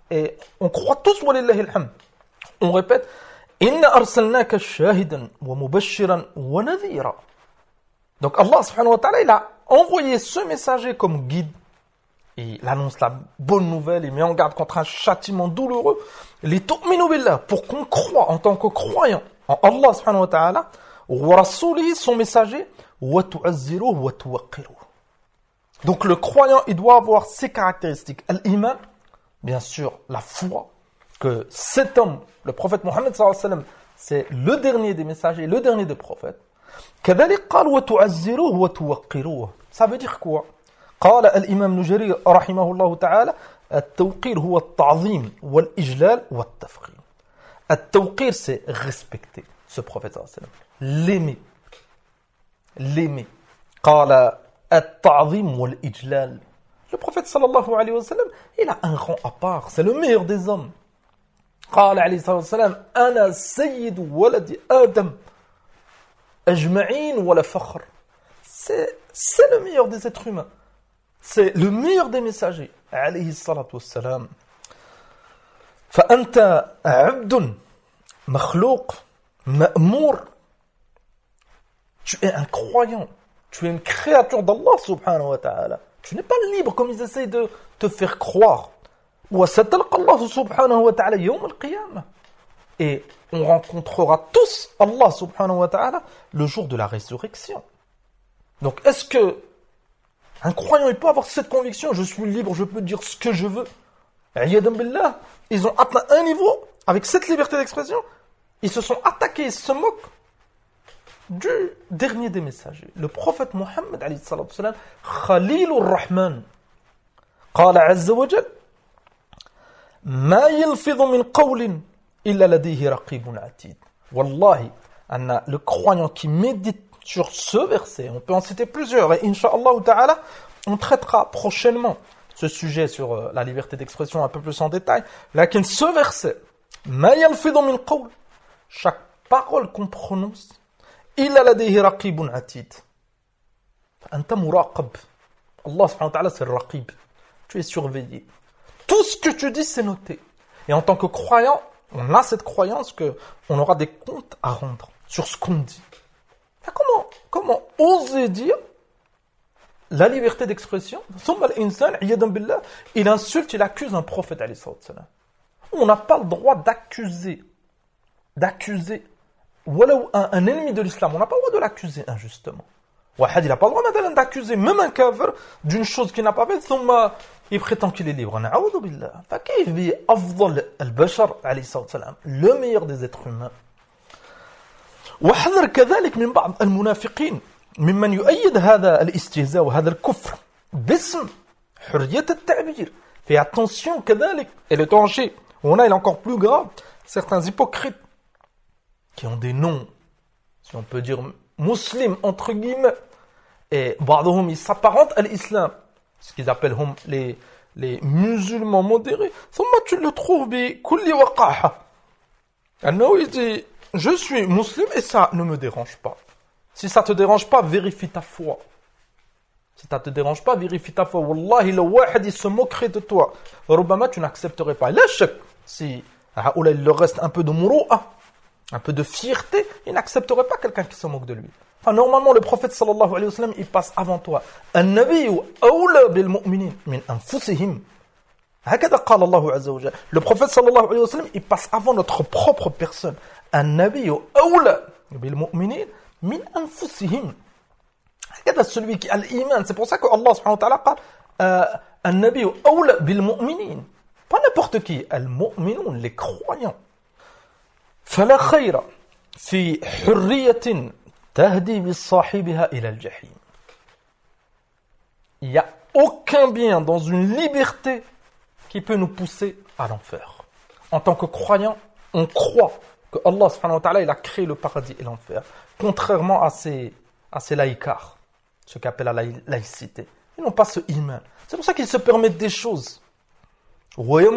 Et on croit tous, walillahi alhamd. On répète, Inna arsalnaka shahidan wa mubashiran wa nadhira. Donc Allah subhanahu wa ta'ala, il a envoyé ce messager comme guide. Et il annonce la bonne nouvelle, il met en garde contre un châtiment douloureux. Li tu'minu billah, pour qu'on croit en tant que croyant en Allah subhanahu wa ta'ala, wa rasulihi, son messager, wa tu'azziruhu wa tuwaqqiruhu. Donc le croyant, il doit avoir ces caractéristiques. Al-iman, bien sûr, la foi, que cet homme, le prophète Mohammed sallallahu alayhi wa sallam, c'est le dernier des messagers, le dernier des prophètes. كذلك قال وتعزروه وتوقروه. Ça veut dire quoi? قال الإمام ابن جرير رحمه الله تعالى التوقير هو التعظيم والإجلال والتفخيم. التوقير c'est respecter ce prophète sallallahu alayhi wa sallam, l'aimer. قال التعظيم والإجلال. Le prophète sallallahu alayhi wa sallam, il a un rang à part, c'est le meilleur des hommes. قال عليه الصلاة والسلام أنا سيد ولد آدم أجمعين ولا فخر. C'est le meilleur des êtres humains. C'est le meilleur des messagers. عليه الصلاة والسلام. فأنت عبد مخلوق مأمور. Tu es un croyant. Tu es une créature d'Allah subhanahu wa ta'ala. Tu n'es pas libre comme ils essayent de te faire croire. وستلقى الله سبحانه وتعالى يوم القيامة. Et on rencontrera tous Allah subhanahu wa ta'ala le jour de la résurrection. Donc est-ce que un croyant il peut avoir cette conviction, je suis libre, je peux dire ce que je veux? Iyadan billah, ils ont atteint un niveau avec cette liberté d'expression, ils se sont attaqués, ils se moquent du dernier des messagers, le prophète Mohammed alayhi salatu wassalam, Khalilur Rahman. قال عز وجل ما يلفظ من قول إلا لديه رقيب عتيد. Wallahi, le croyant qui médite sur ce verset, on peut en citer plusieurs, et Inch'Allah ta'ala, on traitera prochainement ce sujet sur la liberté d'expression un peu plus en détail. Lakin ce verset, ما يلفظ من قول, chaque parole qu'on prononce, إلا لديه رقيب عتيد. أنت مراقب. Allah subhanahu wa ta'ala c'est le raqib. Tu es surveillé. Tout ce que tu dis, c'est noté. Et en tant que croyant, on a cette croyance qu'on aura des comptes à rendre sur ce qu'on dit. Comment oser dire la liberté d'expression? Il insulte, il accuse un prophète. On n'a pas le droit d'accuser un ennemi de l'islam. On n'a pas le droit de l'accuser injustement. Il n'a pas le droit d'accuser même un kafir d'une chose qu'il n'a pas faite, il prétend qu'il est libre. Le meilleur des êtres humains. وحذر كذلك من بعض المنافقين ممن يؤيد هذا الاستهزاء وهذا الكفر باسم حرية التعبير. Fais attention كذلك. Et le danger, on a, il est encore plus grave. Certains hypocrites qui ont des noms, si on peut dire musulmans entre guillemets, et بعضهم ils s'apparentent à l'islam, ce qu'ils appellent les musulmans modérés. ثم tu le trouves بكل وقاحة. أنه il dit je suis musulman et ça ne me dérange pas. Si ça te dérange pas, vérifie ta foi. Si ça te dérange pas, vérifie ta foi. Wallahi, le wahid, il se moquerait de toi. Rubama, tu n'accepterais pas. La chèque, si il leur reste un peu de mourou'a, un peu de fierté, il n'accepterait pas quelqu'un qui se moque de lui. Enfin, normalement, le prophète sallallahu alayhi wa sallam, il passe avant toi. An-nabiyyu awla bil mu'minin min anfusihim. هكذا قال الله عز وجل. Le prophète sallallahu alayhi wa sallam, il passe avant notre propre personne. النبي أولى بالمؤمنين من أنفسهم. هكذا celui qui a l'iman. C'est pour ça que Allah subhanahu wa ta'ala قال النبي أولى بالمؤمنين. Pas n'importe qui. المؤمنون, les croyants. فلا خير في حرية تهدي بصاحبها إلى الجحيم. Il n'y a aucun bien dans une liberté qui peut nous pousser à l'enfer. En tant que croyant, on croit que Allah subhanahu wa ta'ala, il a créé le paradis et l'enfer, contrairement à ces laïcards, ce qu'appelle la laïcité. Ils n'ont pas ce iman. C'est pour ça qu'ils se permettent des choses. En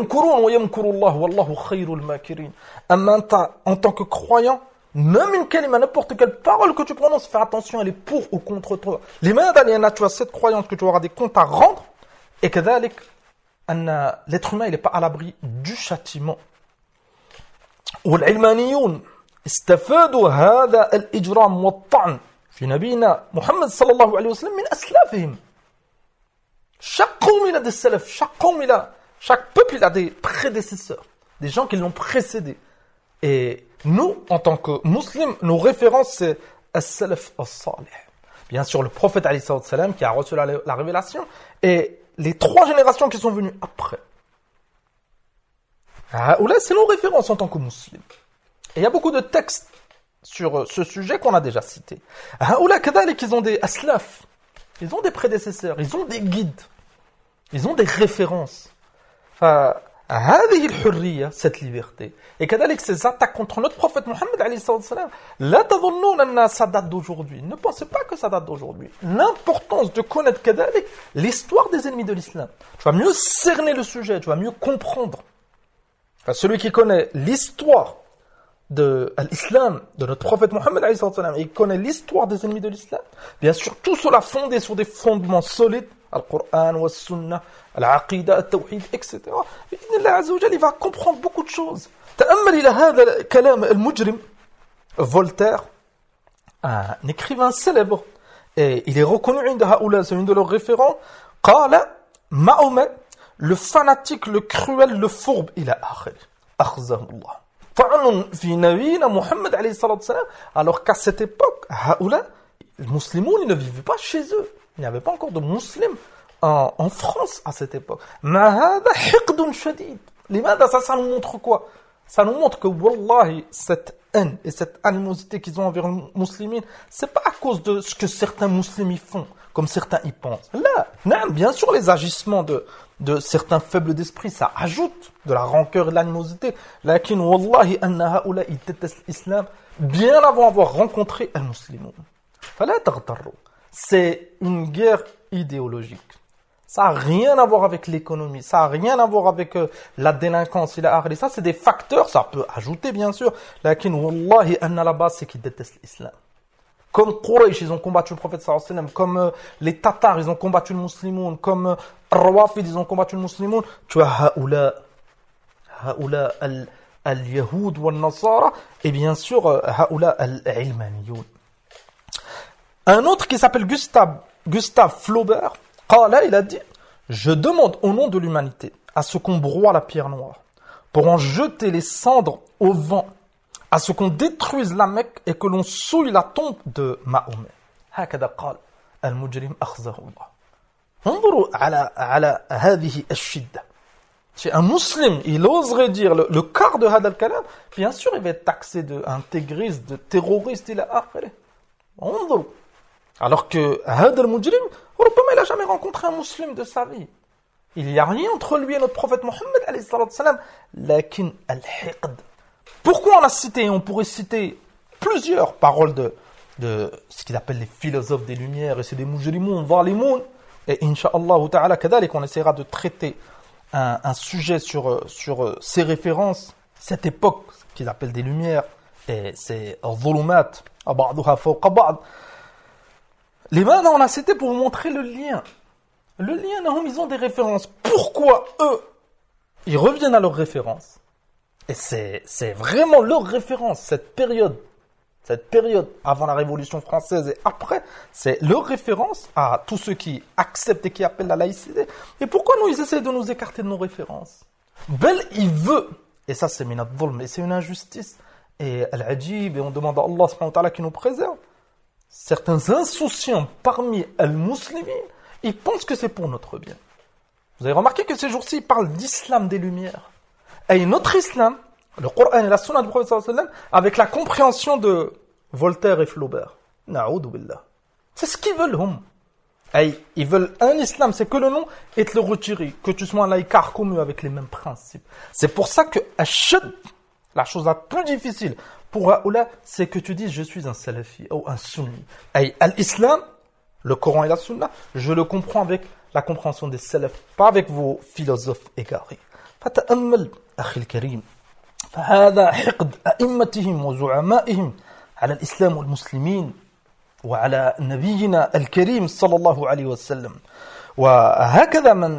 tant que croyant, même une kalima, n'importe quelle parole que tu prononces, fais attention, elle est pour ou contre toi. Tu as cette croyance que tu auras des comptes à rendre, et que أن l'être humain il n'est pas à l'abri du châtiment. والعلمانيون استفادوا هذا الإجرام والطعن في نبينا محمد صلى الله عليه وسلم من أسلافهم. Chaque قوم il a des salafs, chaque peuple il a des prédécesseurs, des gens qui l'ont précédé. Et nous, en tant que musulmans, nos références c'est as-salaf as-salih. Bien sûr, le prophète alayhi salam qui a reçu la révélation et les 3 générations qui sont venues après. Là, c'est nos références en tant que musulmans. Et il y a beaucoup de textes sur ce sujet qu'on a déjà cité. Là, ils ont des aslaf, ils ont des prédécesseurs, ils ont des guides, ils ont des références. هذه الحرية, cette liberté. Et كذلك ces attaques contre notre prophète Mohammed alayhi salam, لا تظنون أن ça date d'aujourd'hui. Ne pensez pas que ça date d'aujourd'hui. L'importance de connaître كذلك l'histoire des ennemis de l'islam. Tu vas mieux cerner le sujet, tu vas mieux comprendre. Celui qui connaît l'histoire de l'islam, de notre prophète Mohammed alayhi salam, et il connaît l'histoire des ennemis de l'islam, bien sûr, tout cela fondé sur des fondements solides, Al-Qur'an, Wa-Sunnah, Al-Aqida, Al-Tawhid, etc. Il va comprendre beaucoup de choses. تأمل إلى هذا الكلام المجرم. Voltaire, un écrivain célèbre, et il est reconnu عند هؤلاء, c'est une de leurs référents. قال Mahomet, le fanatique, le cruel, le fourbe, إلى آخره. أخزاه الله. طعن في نبينا محمد عليه الصلاة والسلام, alors qu'à cette époque, هؤلاء, les musulmans, ils ne vivaient pas chez eux. Il n'y avait pas encore de musulmans en France à cette époque. ما هذا حقد شديد. لماذا ça nous montre quoi? Ça nous montre que wallahi, cette haine et cette animosité qu'ils ont envers les musulmans, c'est pas à cause de ce que certains musulmans y font, comme certains y pensent. Là, non, bien sûr, les agissements de certains faibles d'esprit, ça ajoute de la rancœur et de l'animosité. Lakin wallahi, anna haoula, ils détestent l'islam bien avant d'avoir rencontré un musulman. Fala taghtarru. C'est une guerre idéologique. Ça n'a rien à voir avec l'économie, ça n'a rien à voir avec la délinquance. Ça, c'est des facteurs, ça peut ajouter bien sûr. Lakin wallahi, anna la base, c'est qu'ils détestent l'islam. Comme Quraysh, ils ont combattu le prophète sallallahu alayhi wa sallam, comme les Tatars, ils ont combattu le musulman, comme Rawafid, ils ont combattu le musulman. Tu as haoula al-Yahoud wa al-Nasara, et bien sûr, haoula al-Ilmaniyoun. Un autre qui s'appelle Gustave Flaubert, il a dit « Je demande au nom de l'humanité à ce qu'on broie la pierre noire, pour en jeter les cendres au vent, à ce qu'on détruise la Mecque et que l'on souille la tombe de Mahomet. » هكذا قال المجرم أخزاه الله. انظروا على هذه الشدة. C'est un musulman, il oserait dire le quart de Hadal Kalam, bien sûr il va être taxé d'intégriste, de terroriste, il a après. انظروا. Alors que Hadal Mujrim, il n'a jamais rencontré un musulman de sa vie. Il n'y a rien entre lui et notre prophète Mohammed alayhi salam. Lakin al-hiqd. Pourquoi on a cité, on pourrait citer plusieurs paroles de ce qu'ils appellent les philosophes des Lumières, et c'est des mujrimoun, zalimoun, et incha'Allah ta'ala kadalik, on essaiera de traiter un sujet sur ces références, cette époque qu'ils appellent des Lumières, et c'est al-zulumat, ba'duha fawqa ba'd. Les mains, on a cité pour vous montrer le lien. Le lien, ils ont des références. Pourquoi eux, ils reviennent à leurs références? Et c'est vraiment leur référence, cette période avant la Révolution française et après, c'est leur référence à tous ceux qui acceptent et qui appellent la laïcité. Et pourquoi nous, ils essaient de nous écarter de nos références? Bel, il veut, et ça c'est minat dhulm, et c'est une injustice, et al-ajib, et on demande à Allah subhanahu wa ta'ala qui nous préserve. Certains insouciants parmi les musulmans, ils pensent que c'est pour notre bien. Vous avez remarqué que ces jours-ci, ils parlent d'islam des Lumières. Et notre islam, le Coran et la Sunna du Prophète sallallahu alayhi wa sallam, avec la compréhension de Voltaire et Flaubert. Na'oudou billah. C'est ce qu'ils veulent, hum. Ils veulent un islam, c'est que le nom, et te le retirer. Que tu sois un laïcard comme eux, avec les mêmes principes. C'est pour ça que la chose la plus difficile pour Haoula, c'est que tu dises je suis un salafi ou un sunni. L'islam, le Coran et la Sunna, je le comprends avec la compréhension des salafs, pas avec vos philosophes égarés. فتأمل أخي الكريم فهذا حقد أئمتهم وزعمائهم على الإسلام والمسلمين وعلى نبينا الكريم صلى الله عليه وسلم وهكذا من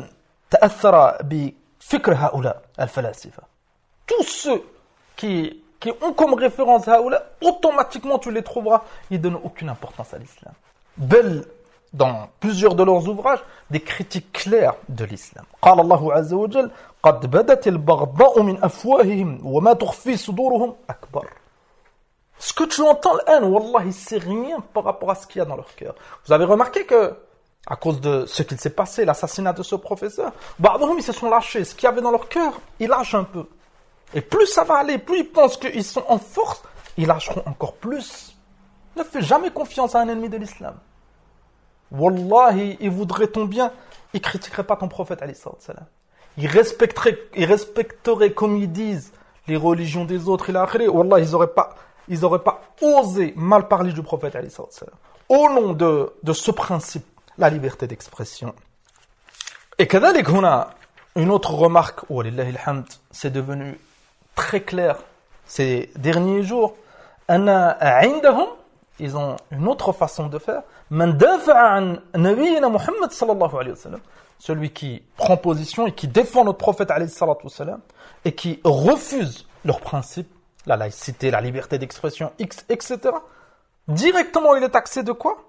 تأثر بفكر هؤلاء الفلاسفة. Tous ceux qui ont comme référence هؤلاء, automatiquement tu les trouveras, ils donnent aucune importance à l'islam. Bel, dans plusieurs de leurs ouvrages, des critiques claires de l'islam. قال الله عز وجل قد بدت البغضاء من أفواههم وما تخفي صدورهم أكبر. Ce que tu entends, la haine, wallahi, c'est rien par rapport à ce qu'il y a dans leur cœur. Vous avez remarqué que, à cause de ce qu'il s'est passé, l'assassinat de ce professeur, ils se sont lâchés. Ce qu'il y avait dans leur cœur, ils lâchent un peu. Et plus ça va aller, plus ils pensent qu'ils sont en force, ils lâcheront encore plus. Ne fais jamais confiance à un ennemi de l'islam. Wallahi, il voudrait ton bien, il critiquerait pas ton prophète, alayhi salam. Il respecterait, comme ils disent, les religions des autres, Wallah, ils auraient pas osé mal parler du prophète, alayhi salam. Au nom de ce principe, la liberté d'expression. Et كذلك هنا, une autre remarque, walillahi alhamd, c'est devenu très clair ces derniers jours. Ils ont une autre façon de faire. Celui qui prend position et qui défend notre prophète alayhi salatu wassalam, et qui refuse leurs principes, la laïcité, la liberté d'expression, etc. Directement, il est taxé de quoi?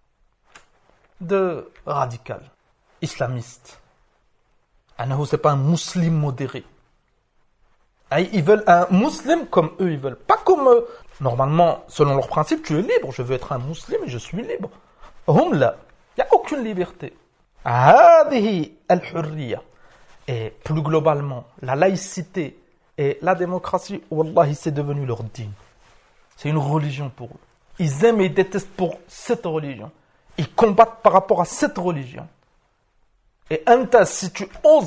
De radical, islamiste. C'est pas un musulman modéré. Ils veulent un musulman comme eux, ils veulent. Pas comme eux. Normalement, selon leurs principes, tu es libre. Je veux être un musulman et je suis libre. Hum là, il n'y a aucune liberté. Hadihi al-hurriya. Et plus globalement, la laïcité et la démocratie, wallahi, c'est devenu leur dîn. C'est une religion pour eux. Ils aiment et détestent pour cette religion. Ils combattent par rapport à cette religion. Et anta, si tu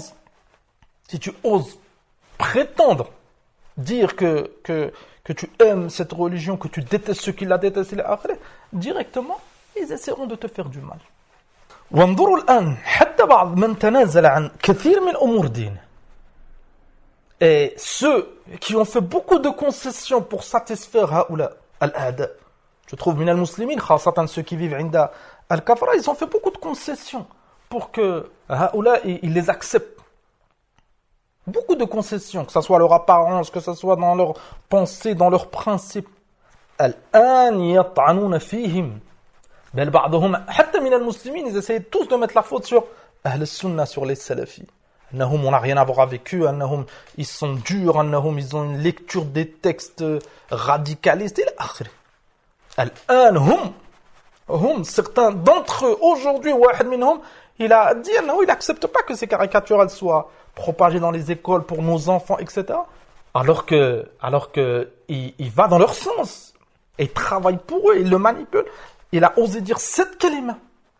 oses prétendre dire que tu aimes cette religion, que tu détestes ceux qui la détestent, directement, ils essaieront de te faire du mal. وانظروا الآن حتى بعض من تنازل عن كثير من أمور دينه. Et ceux qui ont fait beaucoup de concessions pour satisfaire هؤلاء الأعداء. Je trouve من المسلمين خاصة ceux qui vivent عند الكفرة, ils ont fait beaucoup de concessions pour que هؤلاء ils les acceptent. Beaucoup de concessions, que ce soit leur apparence, que ce soit dans leur pensée, dans leurs principes. الآن يطعنون فيهم. بل بعضهم حتى من المسلمين, ils essayent tous de mettre la faute sur أهل السنة, sur les salafis. أنهم, on n'a rien à voir avec eux, أنهم, ils sont durs, أنهم, ils ont une lecture des textes radicalistes, إلى آخره. الآن هم, certains d'entre eux, aujourd'hui, واحد منهم, il a dit qu'il n'accepte pas que ces caricatures soient propagées dans les écoles pour nos enfants, etc. Alors que il va dans leur sens. Et il travaille pour eux, il le manipule. Il a osé dire cette kalima.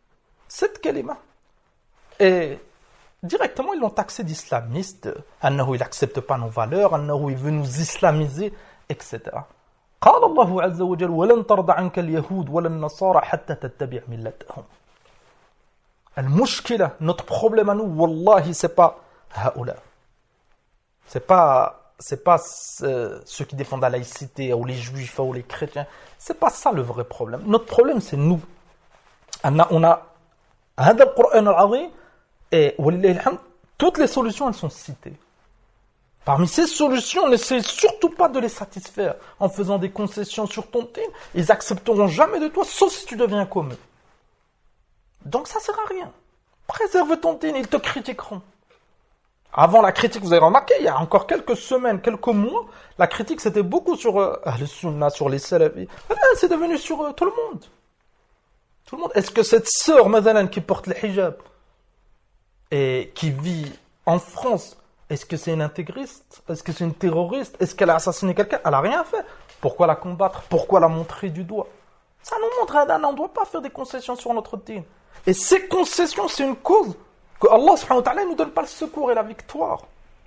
Et directement, ils l'ont taxé d'islamiste. Il n'accepte pas nos valeurs, il veut nous islamiser, etc. قال الله عز وجل ولن ترضى عنك اليهود ولا النصارى حتى تتبع ملتهم. المشكلة, notre problème à nous, wallahi, c'est pas haoula. C'est pas ceux qui défendent la laïcité, ou les juifs, ou les chrétiens. C'est pas ça le vrai problème. Notre problème, c'est nous. On a هذا القرآن العظيم, et ولله الحمد, toutes les solutions, elles sont citées. Parmi ces solutions, n'essaie surtout pas de les satisfaire en faisant des concessions sur ton team. Ils accepteront jamais de toi, sauf si tu deviens comme eux. Donc ça sert à rien. Préserve ton team, ils te critiqueront. Avant la critique, vous avez remarqué, il y a encore quelques semaines, quelques mois, la critique c'était beaucoup sur le sunna, sur les salafis. C'est devenu sur tout le monde. Tout le monde. Est-ce que cette sœur, madame, qui porte le hijab et qui vit en France, est-ce que c'est une intégriste? Est-ce que c'est une terroriste? Est-ce qu'elle a assassiné quelqu'un? Elle n'a rien fait. Pourquoi la combattre? Pourquoi la montrer du doigt? Ça nous montre, on ne doit pas faire des concessions sur notre dîn. Et ces concessions, c'est une cause que Allah subhanahu wa ta'ala ne nous donne pas le secours et la victoire.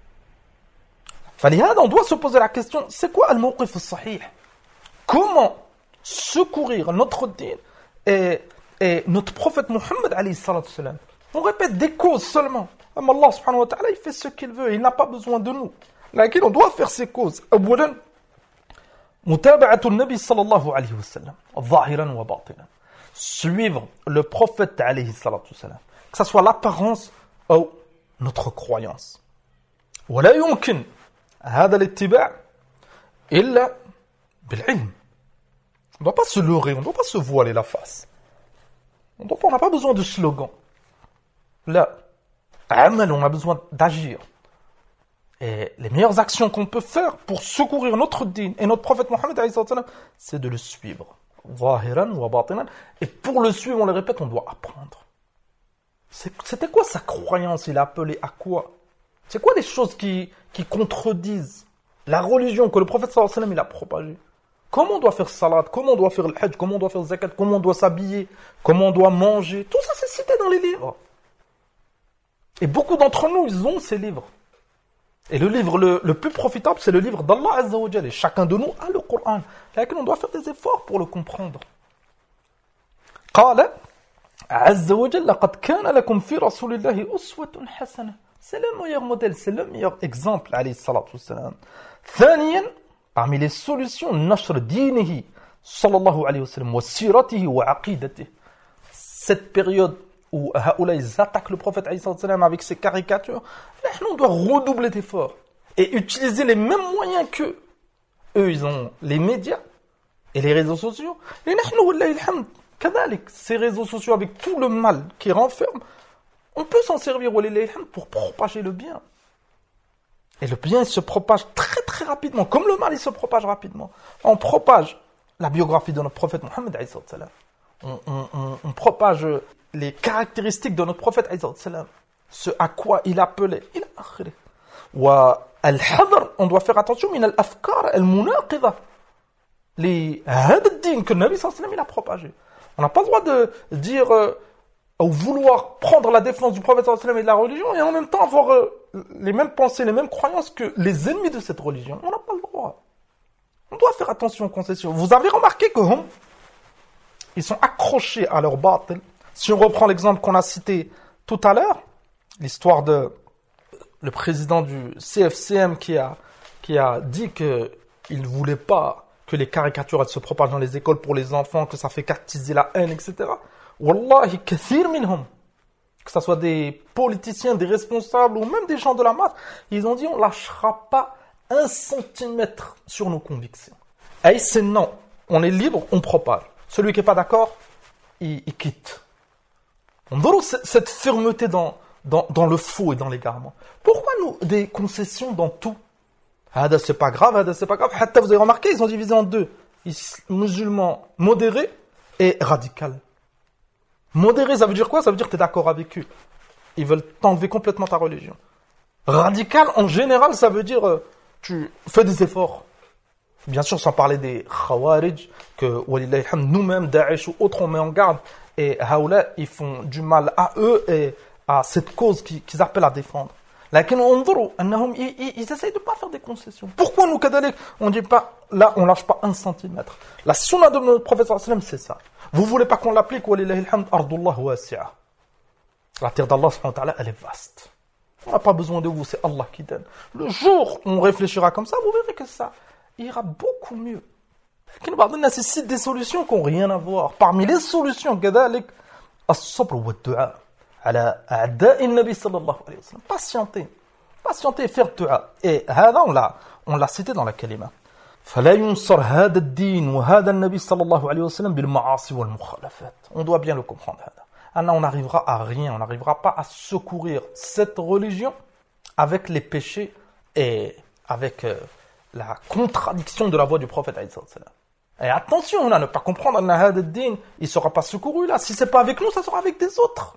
On doit se poser la question, c'est quoi al-mawqif al-sahih? Comment secourir notre dîn et notre prophète Muhammad alayhi salatu salam? On répète des causes seulement. Allah subhanahu wa ta'ala, il fait ce qu'il veut, il n'a pas besoin de nous. Lakin on doit faire ces causes. أولا متابعة النبي صلى الله عليه وسلم ظاهرا وباطنا. Suivre le prophète alayhi salatu salam. Que ça soit l'apparence ou notre croyance. ولا يمكن هذا الاتباع إلا بالعلم. On ne doit pas se leurrer, on ne doit pas se voiler la face. On n'a pas besoin de slogan. Là, amal, on a besoin d'agir. Et les meilleures actions qu'on peut faire pour secourir notre dîn et notre prophète Mohammed, c'est de le suivre. Zahiran wa batinan. Et pour le suivre, on le répète, on doit apprendre. C'était quoi sa croyance? Il a appelé à quoi? C'est quoi les choses qui contredisent la religion que le prophète il a propagée? Comment on doit faire salat? Comment on doit faire le hajj? Comment on doit faire le zakat? Comment on doit s'habiller? Comment on doit manger? Tout ça, c'est cité dans les livres. Et beaucoup d'entre nous, ils ont ces livres. Et le livre le plus profitable, c'est le livre d'Allah Azza wa Jalla. Et chacun de nous a le Coran. Lakin on doit faire des efforts pour le comprendre. قال عز وجل لقد كان لكم في رسول الله أسوة حسنة. C'est le meilleur modèle, c'est le meilleur exemple, alayhi salatu wassalam. ثانيا, parmi les solutions, نشر دينه صلى الله عليه وسلم وسيرته وعقيدته. Cette période où Haoula, ils attaquent le prophète alayhi salatu wassalam avec ses caricatures, là, on doit redoubler d'efforts et utiliser les mêmes moyens qu'eux. Eux, ils ont les médias et les réseaux sociaux. Et nous, wallahi alhamd, kadalik, ces réseaux sociaux avec tout le mal qui renferment, on peut s'en servir pour propager le bien. Et le bien, il se propage très très rapidement. Comme le mal, il se propage rapidement. On propage la biographie de notre prophète Mohammed. On propage les caractéristiques de notre prophète. Ce à quoi il appelait. On doit faire attention من الأفكار المناقضة لهذا الدين que le Nabi sallallahu alayhi wa sallam il a propagé. On n'a pas le droit de dire ou vouloir prendre la défense du prophète sallallahu alayhi wa sallam et de la religion et en même temps avoir les mêmes pensées, les mêmes croyances que les ennemis de cette religion. On n'a pas le droit. On doit faire attention aux concessions. Vous avez remarqué que ils sont accrochés à leur batil. Si on reprend l'exemple qu'on a cité tout à l'heure, l'histoire de le président du CFCM qui a dit que il voulait pas que les caricatures elles se propagent dans les écoles pour les enfants, que ça fait attiser la haine, etc. Wallahi, kathir minhum, que ce soit des politiciens, des responsables ou même des gens de la masse, ils ont dit on lâchera pas 1 centimètre sur nos convictions. Et c'est non, on est libre, on propage. Celui qui n'est pas d'accord, il quitte. On doit cette fermeté dans le faux et dans l'égarement. Pourquoi nous des concessions dans tout? Hada c'est pas grave, hada c'est pas grave. Hatta, vous avez remarqué, ils sont divisés en deux. Musulmans modérés et radicaux. Modéré, ça veut dire quoi? Ça veut dire que tu es d'accord avec eux. Ils veulent t'enlever complètement ta religion. Radical, en général, ça veut dire tu fais des efforts. Bien sûr, sans parler des Khawarij, que nous-mêmes, Daesh ou autres, on met en garde. Et Haoula, ils font du mal à eux et à cette cause qu'ils appellent à défendre. Ils essayent de ne pas faire des concessions. Pourquoi nous, Kadalik, on dit pas, là, on lâche pas 1 centimètre. La sunna de notre prophète, c'est ça. Vous voulez pas qu'on l'applique, la terre d'Allah, elle est vaste. On n'a pas besoin de vous, c'est Allah qui donne. Le jour où on réfléchira comme ça, vous verrez que ça ira beaucoup mieux. C'est cite des solutions qui n'ont rien à voir. Parmi les solutions, Kadalik, as-sabr wa du'a. على أعداء النبي صلى الله عليه وسلم. Patienter et faire dua. Et هذا on l'a cité dans la kalima. فلا ينصر هذا الدين وهذا النبي صلى الله عليه وسلم بالمعاصي والمخالفات. On doit bien le comprendre. On n'arrivera à rien, on n'arrivera pas à secourir cette religion avec les péchés et avec la contradiction de la voix du prophète alayhi salam. Et attention, on a ne pas comprendre هذا الدين, il ne sera pas secouru là. Si ce n'est pas avec nous, ça sera avec des autres.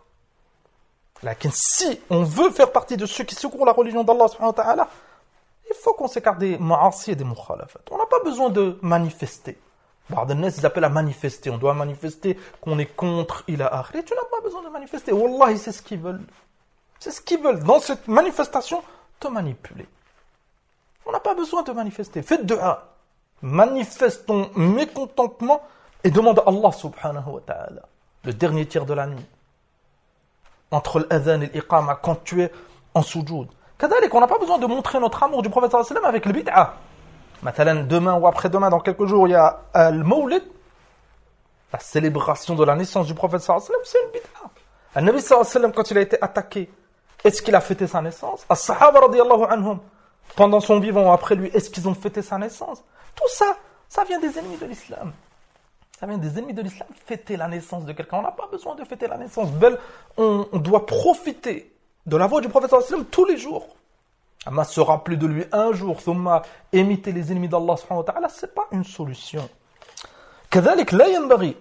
Si on veut faire partie de ceux qui secourent la religion d'Allah subhanahu wa ta'ala, il faut qu'on s'écarte des ma'asi et des mukhalafat. On n'a pas besoin de manifester. Ils appellent à manifester. On doit manifester qu'on est contre ila akhir. Tu n'as pas besoin de manifester. Wallahi, c'est ce qu'ils veulent. C'est ce qu'ils veulent. Dans cette manifestation, te manipuler. On n'a pas besoin de manifester. Fais dua. Manifeste ton mécontentement et demande à Allah subhanahu wa ta'ala. Le dernier tiers de la nuit. Entre l'adhan et l'iqama, quand tu es en soujoud. On n'a pas besoin de montrer notre amour du prophète sallallahu alayhi wa sallam avec le bid'a. Maintenant, demain ou après-demain, dans quelques jours, il y a al-Mawlid, la célébration de la naissance du prophète sallallahu alayhi wa sallam, c'est une bid'a. Le Nabi sallallahu alayhi wa sallam, quand il a été attaqué, Est-ce qu'il a fêté sa naissance? As-Sahaba radiyallahu anhum, pendant son vivant ou après lui, est-ce qu'ils ont fêté sa naissance? Tout ça, ça vient des ennemis de l'islam. Ça vient des ennemis de l'islam, fêter la naissance de quelqu'un. On n'a pas besoin de fêter la naissance. Belle, on doit profiter de la voix du prophète sallallahu alayhi wa sallam tous les jours. Amma se rappeler de lui un jour, thumma imiter les ennemis d'Allah subhanahu wa ta'ala, c'est pas une solution. كذلك لا ينبغي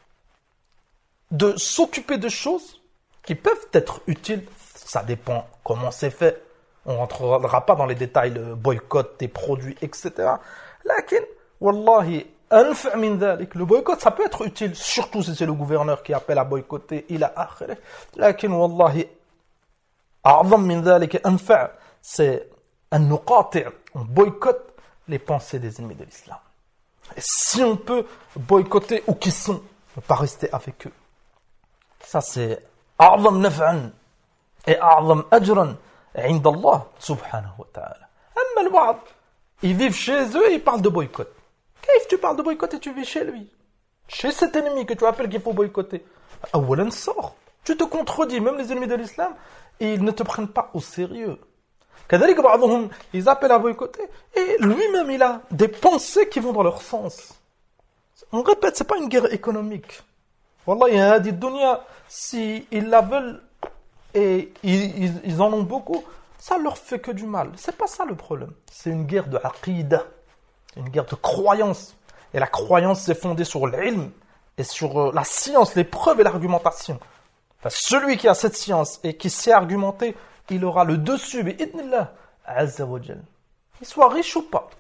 de s'occuper de choses qui peuvent être utiles. Ça dépend comment c'est fait. On ne rentrera pas dans les détails, le boycott des produits, etc. Lakin, wallahi, anfa' min dhalik. Le boycott, ça peut être utile, surtout si c'est le gouverneur qui appelle à boycotter. Ila akhirih. Lakin, wallahi, a'zam min dhalik, anfa', c'est un nuqati'. On boycotte les pensées des ennemis de l'islam. Et si on peut boycotter où qu'ils sont, ne pas rester avec eux. Ça, c'est a'zam naf'an et a'zam ajran عند الله سبحانه وتعالى. أما البعض, ils vivent chez eux et ils parlent de boycott. Qu'est-ce que tu parles de boycott et tu vis chez lui? Chez cet ennemi que tu appelles qu'il faut boycotter. أولا sort. Tu te contredis, même les ennemis de l'islam, ils ne te prennent pas au sérieux. كذلك بعضهم, ils appellent à boycotter et lui-même il a des pensées qui vont dans leur sens. On répète, c'est pas une guerre économique. Wallahi, هذه الدنيا, si ils la veulent et ils en ont beaucoup, ça leur fait que du mal. C'est pas ça le problème. C'est une guerre de aqida, une guerre de croyance. Et la croyance c'est fondée sur l'ilm et sur la science, les preuves et l'argumentation. Enfin, celui qui a cette science et qui sait argumenter, il aura le dessus, bi'idnillah, azza wa jal. Qu'il soit riche ou pas.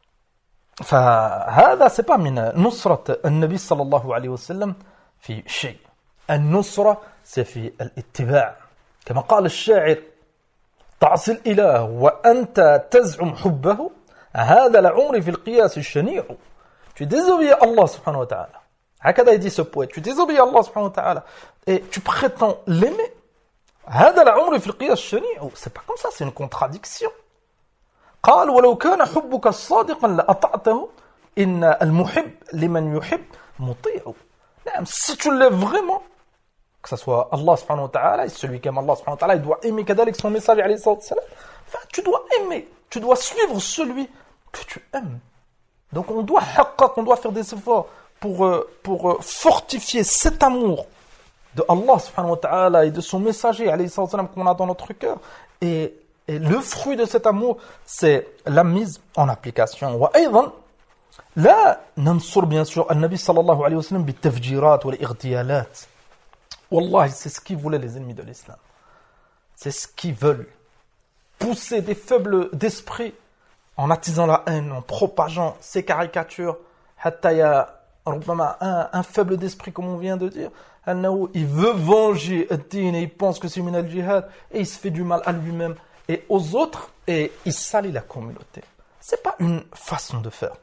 فهذا c'est pas من نصرة النبي صلى الله عليه وسلم في شيء. النصرة c'est في الاتباع. كما قال الشاعر تعصي الإله وأنت تزعم حبه هذا لعمري في القياس الشنيع. Tu désobéis à Allah subhanahu wa ta'ala. هكذا dit ce poète. Tu désobéis à Allah subhanahu wa ta'ala et tu prétends l'aimer. هذا لعمري في القياس الشنيع. C'est pas comme ça, c'est une contradiction. قال ولو كان حبك صادقا لأطعته إن المحب لمن يحب مطيع. نعم, si tu l'aimes vraiment, que ce soit Allah subhanahu wa ta'ala, et celui qui aime Allah subhanahu wa ta'ala, il doit aimer kadalik son message alayhi salatu salam. Enfin, tu dois aimer, tu dois suivre celui que tu aimes. Donc on doit faire des efforts pour fortifier cet amour de Allah subhanahu wa ta'ala et de son messager alayhi salatu salam qu'on a dans notre cœur. Et le fruit de cet amour, c'est la mise en application. Wa aydan, la nansur bien sûr al-Nabi sallallahu alayhi wa sallam bi-tafjirat wa al-ightiyalat. Wallahi, c'est ce qu'ils voulaient les ennemis de l'islam. C'est ce qu'ils veulent. Pousser des faibles d'esprit en attisant la haine, en propageant ces caricatures. Hatta ya un faible d'esprit, comme on vient de dire, il veut venger ad-din et il pense que c'est min al-jihad et il se fait du mal à lui-même et aux autres et il salit la communauté. C'est pas une façon de faire.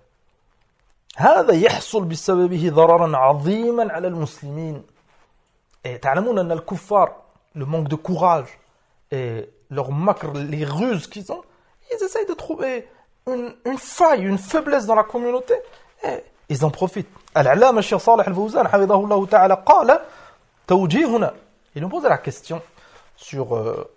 هذا يحصل بسببه ضررا عظيما على المسلمين. Et تعلمون أن الكفار, le manque de courage et leur makr, les ruses qu'ils ont, ils essayent de trouver une faille, une faiblesse dans la communauté et ils en profitent. Al-Allama Cheikh Salih Al-Fawzan حفظه الله تعالى قال توجيهنا. Ils ont posé la question sur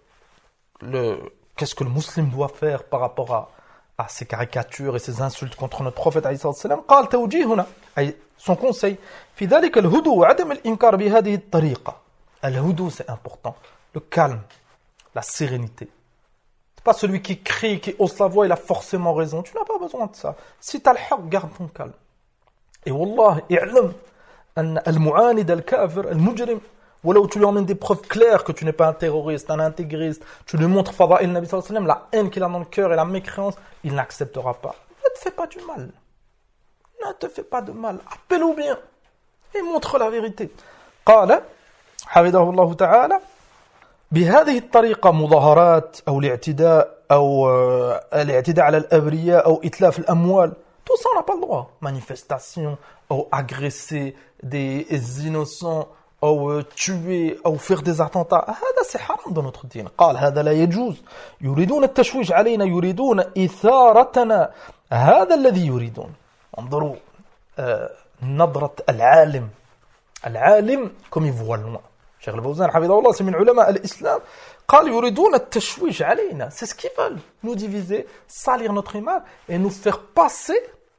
qu'est-ce que le musulman doit faire par rapport à ces caricatures et ces insultes contre notre prophète alayhi salam. قال توجيهنا, son conseil, في ذلك الهدوء وعدم الإنكار بهذه الطريقة. الهدوء, c'est important. Le calme, la sérénité. C'est pas celui qui crie, qui hausse la voix, il a forcément raison. Tu n'as pas besoin de ça. Si tu as le haq, garde ton calme. Et wallah, i'lam أن المعاند الكافر المجرم, ولو tu lui emmènes des preuves claires que tu n'es pas un terroriste, un intégriste, tu lui montres fada'il Nabi sallallahu alayhi wa sallam, la haine qu'il a dans le cœur et la mécréance, il n'acceptera pas. Ne te fais pas du mal. Ne te fais pas de mal. Appelle-le bien et montre la vérité. قال حفظه الله تعالى بهذه الطريقة مظاهرات أو الاعتداء أو الاعتداء على الأبرياء أو إتلاف الأموال. Tout ça, on n'a pas le droit. Manifestation, ou agresser des innocents, ou tuer, ou faire des attentats. هذا c'est haram dans notre dîne. قال هذا لا يجوز. يريدون التشويش علينا, يريدون إثارتنا. هذا الذي يريدون. انظروا نظرة العالم. العالم comme il voit loin. Cheikh Al-Fawzan, Hafidahullah, c'est min ulama al-Islam. قال يريدون التشويش علينا. C'est ce qu'ils veulent. Nous diviser, salir notre image et nous faire passer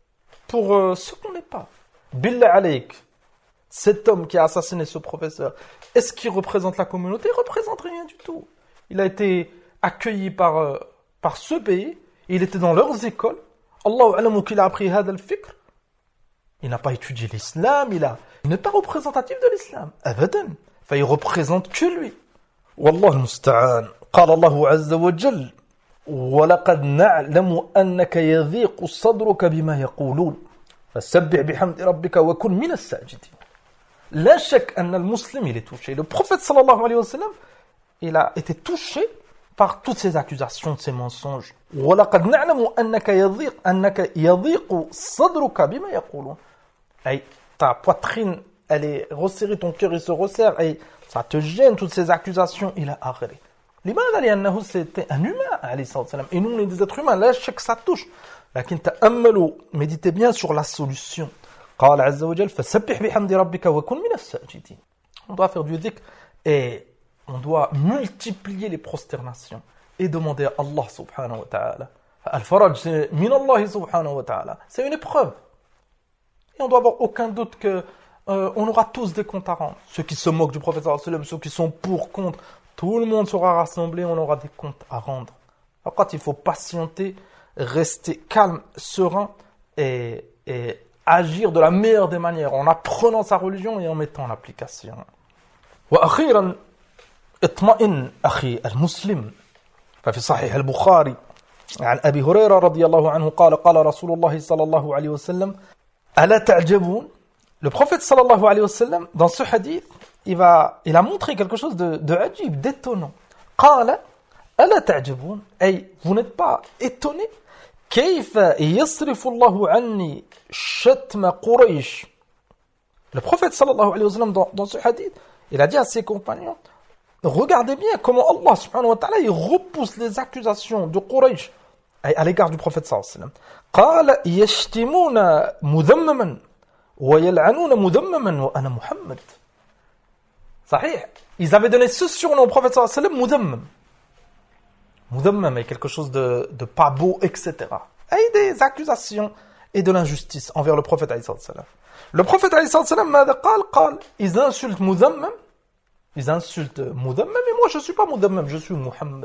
pour ce qu'on n'est pas. Billah alayk. Cet homme qui a assassiné ce professeur, est-ce qu'il représente la communauté? Il ne représente rien du tout. Il a été accueilli par ce pays. Il était dans leurs écoles. Allahu a'lamu qu'il a appris hadha al-fikr. Il n'a pas étudié l'islam. Il n'est pas représentatif de l'islam. Abadan. Enfin, il représente que lui. والله المستعان قال الله عز وجل ولقد نعلم أنك يضيق صدرك بما يقولون فسبح بحمد ربك وكن من الساجدين لا شك أن المسلم il est touché. Le prophète sallallahu alayhi wa sallam, il a été touché par toutes ces accusations, ces mensonges. ولقد نعلم أنك يضيق صدرك بما يقولون. Ay, ta poitrine, elle est resserrée, ton cœur il se resserre et ça te gêne, toutes ces accusations. Il a arrêté. لماذا؟ لأنه c'était un humain, alayhi salam. Et nous, on est des êtres humains. Là, je sais que ça touche. لكن تأملوا, méditez bien sur la solution. قال عز وجل فسبح بحمد ربك وكن من الساجدين. On doit faire du dhikr et on doit multiplier les prosternations et demander à Allah subhanahu wa ta'ala. Al-Faraj, c'est min Allah subhanahu wa ta'ala. C'est une épreuve. Et on doit avoir aucun doute que on aura tous des comptes à rendre. Ceux qui se moquent du prophète sallallahu alayhi wa sallam, ceux qui sont pour, contre, tout le monde sera rassemblé, on aura des comptes à rendre. Alors, il faut patienter, rester calme, serein et agir de la meilleure des manières en apprenant sa religion et en mettant en application. وأخيرا اطمئن أخي المسلم ففي صحيح البخاري عن أبي هريرة رضي الله عنه قال رسول الله صلى الله عليه وسلم ألا تعجبون. Le prophète sallallahu alayhi wa sallam, dans ce hadith, il a montré quelque chose de ajib, d'étonnant. قال ألا تعجبون. Vous n'êtes pas étonnés? كيف يصرف الله عني شتم قريش. Le prophète sallallahu alayhi wa sallam, dans ce hadith, il a dit à ses compagnons, regardez bien comment Allah subhanahu wa ta'ala il repousse les accusations de Quraysh à l'égard du prophète sallallahu alayhi wa sallam. قال يشتمون مذمما ويلعنون مذمما وأنا محمد. صحيح. Ils avaient donné ce surnom au prophète sallallahu alayhi wa sallam, mudammam. Mudammam est quelque chose de pas beau, etc. Et des accusations et de l'injustice envers le prophète alayhi sallam. Le prophète alayhi sallam, ماذا قال ils insultent mudammam. Ils insultent mudammam et moi je suis pas mudammam, je suis Muhammad.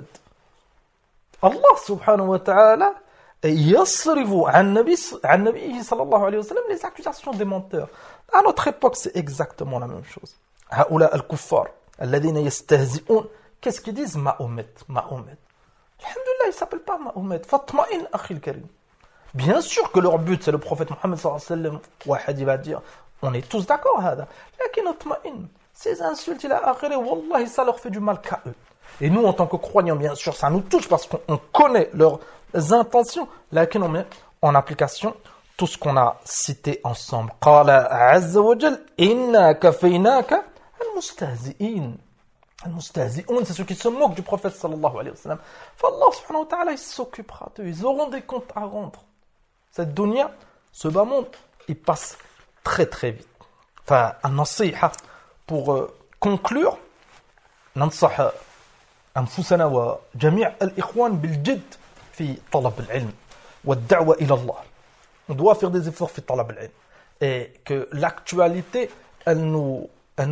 Allah subhanahu wa ta'ala يصرف عن نبيه صلى الله عليه وسلم les accusations des menteurs. À notre époque, c'est exactement la même chose. هؤلاء الكفار الذين يستهزئون, qu'est-ce qu'ils disent? Mahomet. Alhamdulillah, il s'appelle pas Mahomet. Fatma'in akhil karim. Bien sûr que leur but c'est le prophète Mohammed sallallahu alayhi wa sallam. Wahad va dire, on est tous d'accord هذا. لكن اطمئن. Ces insultes il a akhiré, wallahi ça leur fait du mal qu'à eux. Et nous en tant que croyants, bien sûr, ça nous touche parce qu'on connaît leurs intentions. لكن on met en application tout ce qu'on a cité ensemble. قال عز وجل إنا كفيناك المستهزئين. المستهزئون, c'est ceux qui se moquent du prophète sallallahu alayhi wa sallam. Allah subhanahu wa ta'ala, il s'occupera d'eux. Ils auront des comptes à rendre. Cette dunya, ce bas monde, il passe très très vite. Enfin, un nasiha pour conclure, ننصح أنفسنا وجميع الإخوان بالجد في طلب العلم والدعوة إلى الله. On doit faire des efforts في طلب العلم. Et que l'actualité, elle nous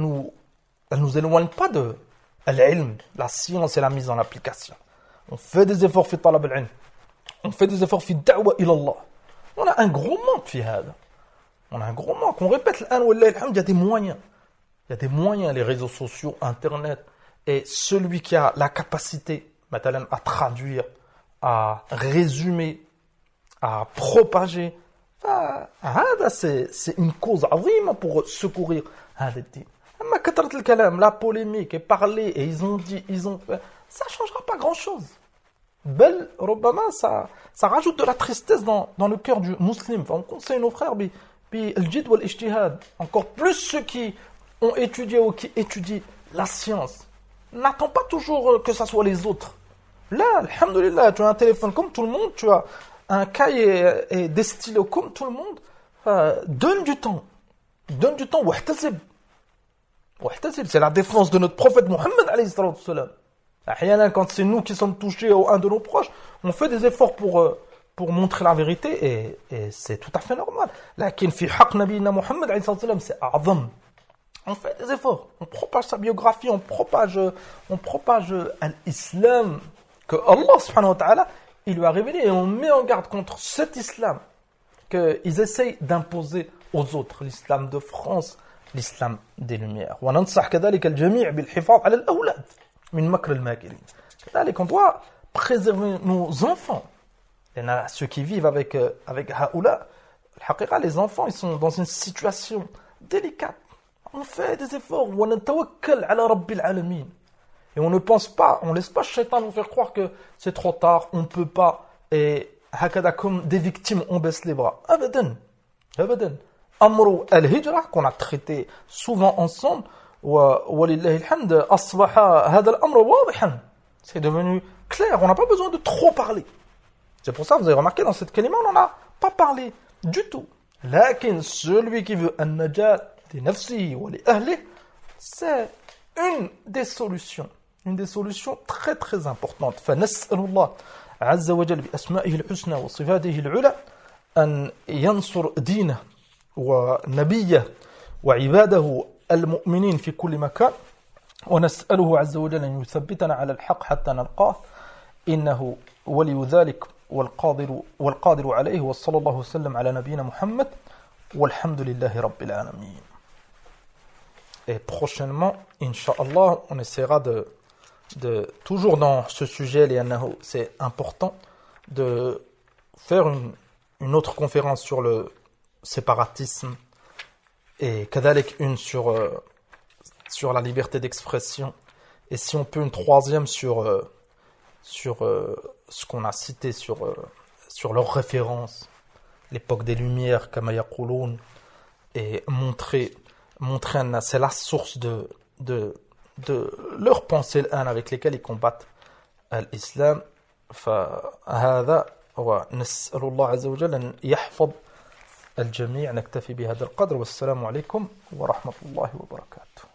éloigne pas de l'ilm, la science et la mise en application. On fait des efforts في طلب العلم. On fait des efforts في الدعوة إلى الله. On a un gros manque في هذا. On a un gros manque. On répète l'an wallah alhamd, il y a des moyens. Il y a des moyens, les réseaux sociaux, Internet. Et celui qui a la capacité, maintenant, à traduire, à résumer, à propager, c'est une cause azima pour secourir هذا الدين. Mais كثرة الكلام, la polémique, et parler, et ils ont dit, ils ont fait, ça ne changera pas grand-chose. Bel, ربما, ça rajoute de la tristesse dans le cœur du musulman. Enfin, on conseille nos frères, الجد والاجتهاد. Encore plus ceux qui ont étudié ou qui étudient la science. N'attends pas toujours que ça soit les autres. Là, alhamdulillah, tu as un téléphone comme tout le monde, tu as un cahier et des stylos comme tout le monde. Donne du temps. Donne du temps. واحتسب. C'est la défense de notre prophète Mohammed alayhi salatu wassalam. Quand c'est nous qui sommes touchés ou un de nos proches, on fait des efforts pour montrer la vérité et c'est tout à fait normal. Lakin fi haqq nabiyina Muhammad alayhi salatu wassalam, c'est a'zam. On fait des efforts, on propage sa biographie, on propage l'islam que Allah subhanahu wa ta'ala il lui a révélé et on met en garde contre cet islam qu'ils essayent d'imposer aux autres, l'islam de France, l'islam des Lumières. وننصح كذلك الجميع بالحفاظ على الأولاد من مكر الماكرين. كذلك on doit préserver nos enfants. Et ceux qui vivent avec هؤلاء, les enfants ils sont dans une situation délicate. On fait des efforts. ونتوكل على رب العالمين. Et on ne pense pas, on ne laisse pas le shaitan nous faire croire que c'est trop tard, on ne peut pas, et hakada comme des victimes, on baisse les bras. Abadan. Amru al-hijra, qu'on a traité souvent ensemble, walillahi alhamd, asbaha hada al-amru wadihan. C'est devenu clair, on n'a pas besoin de trop parler. C'est pour ça, vous avez remarqué, dans cette kalima, on n'en a pas parlé du tout. Lakin, celui qui veut an-najat li nafsihi wa li ahlihi, c'est une des solutions très très importantes. فنسأل الله عز وجل بأسمائه الحسنى وصفاته العلى أن ينصر دينه ونبيه وعباده المؤمنين في كل مكان ونسأله عز وجل أن يثبتنا على الحق حتى نلقاه إنه ولي ذلك والقادر عليه وصلى الله وسلم على نبينا محمد والحمد لله رب العالمين. Et prochainement, Inch'Allah, on essaiera de toujours dans ce sujet, c'est important de faire une autre conférence sur le séparatisme et kadalik une sur la liberté d'expression et si on peut une troisième sur ce qu'on a cité sur leurs références, l'époque des Lumières, kama yaqouloun, et montrer c'est la source de leurs pensées avec lesquelles ils combattent l'islam. فهذا ونسأل الله عز وجل أن يحفظ الجميع. نكتفي بهذا القدر والسلام عليكم ورحمة الله وبركاته.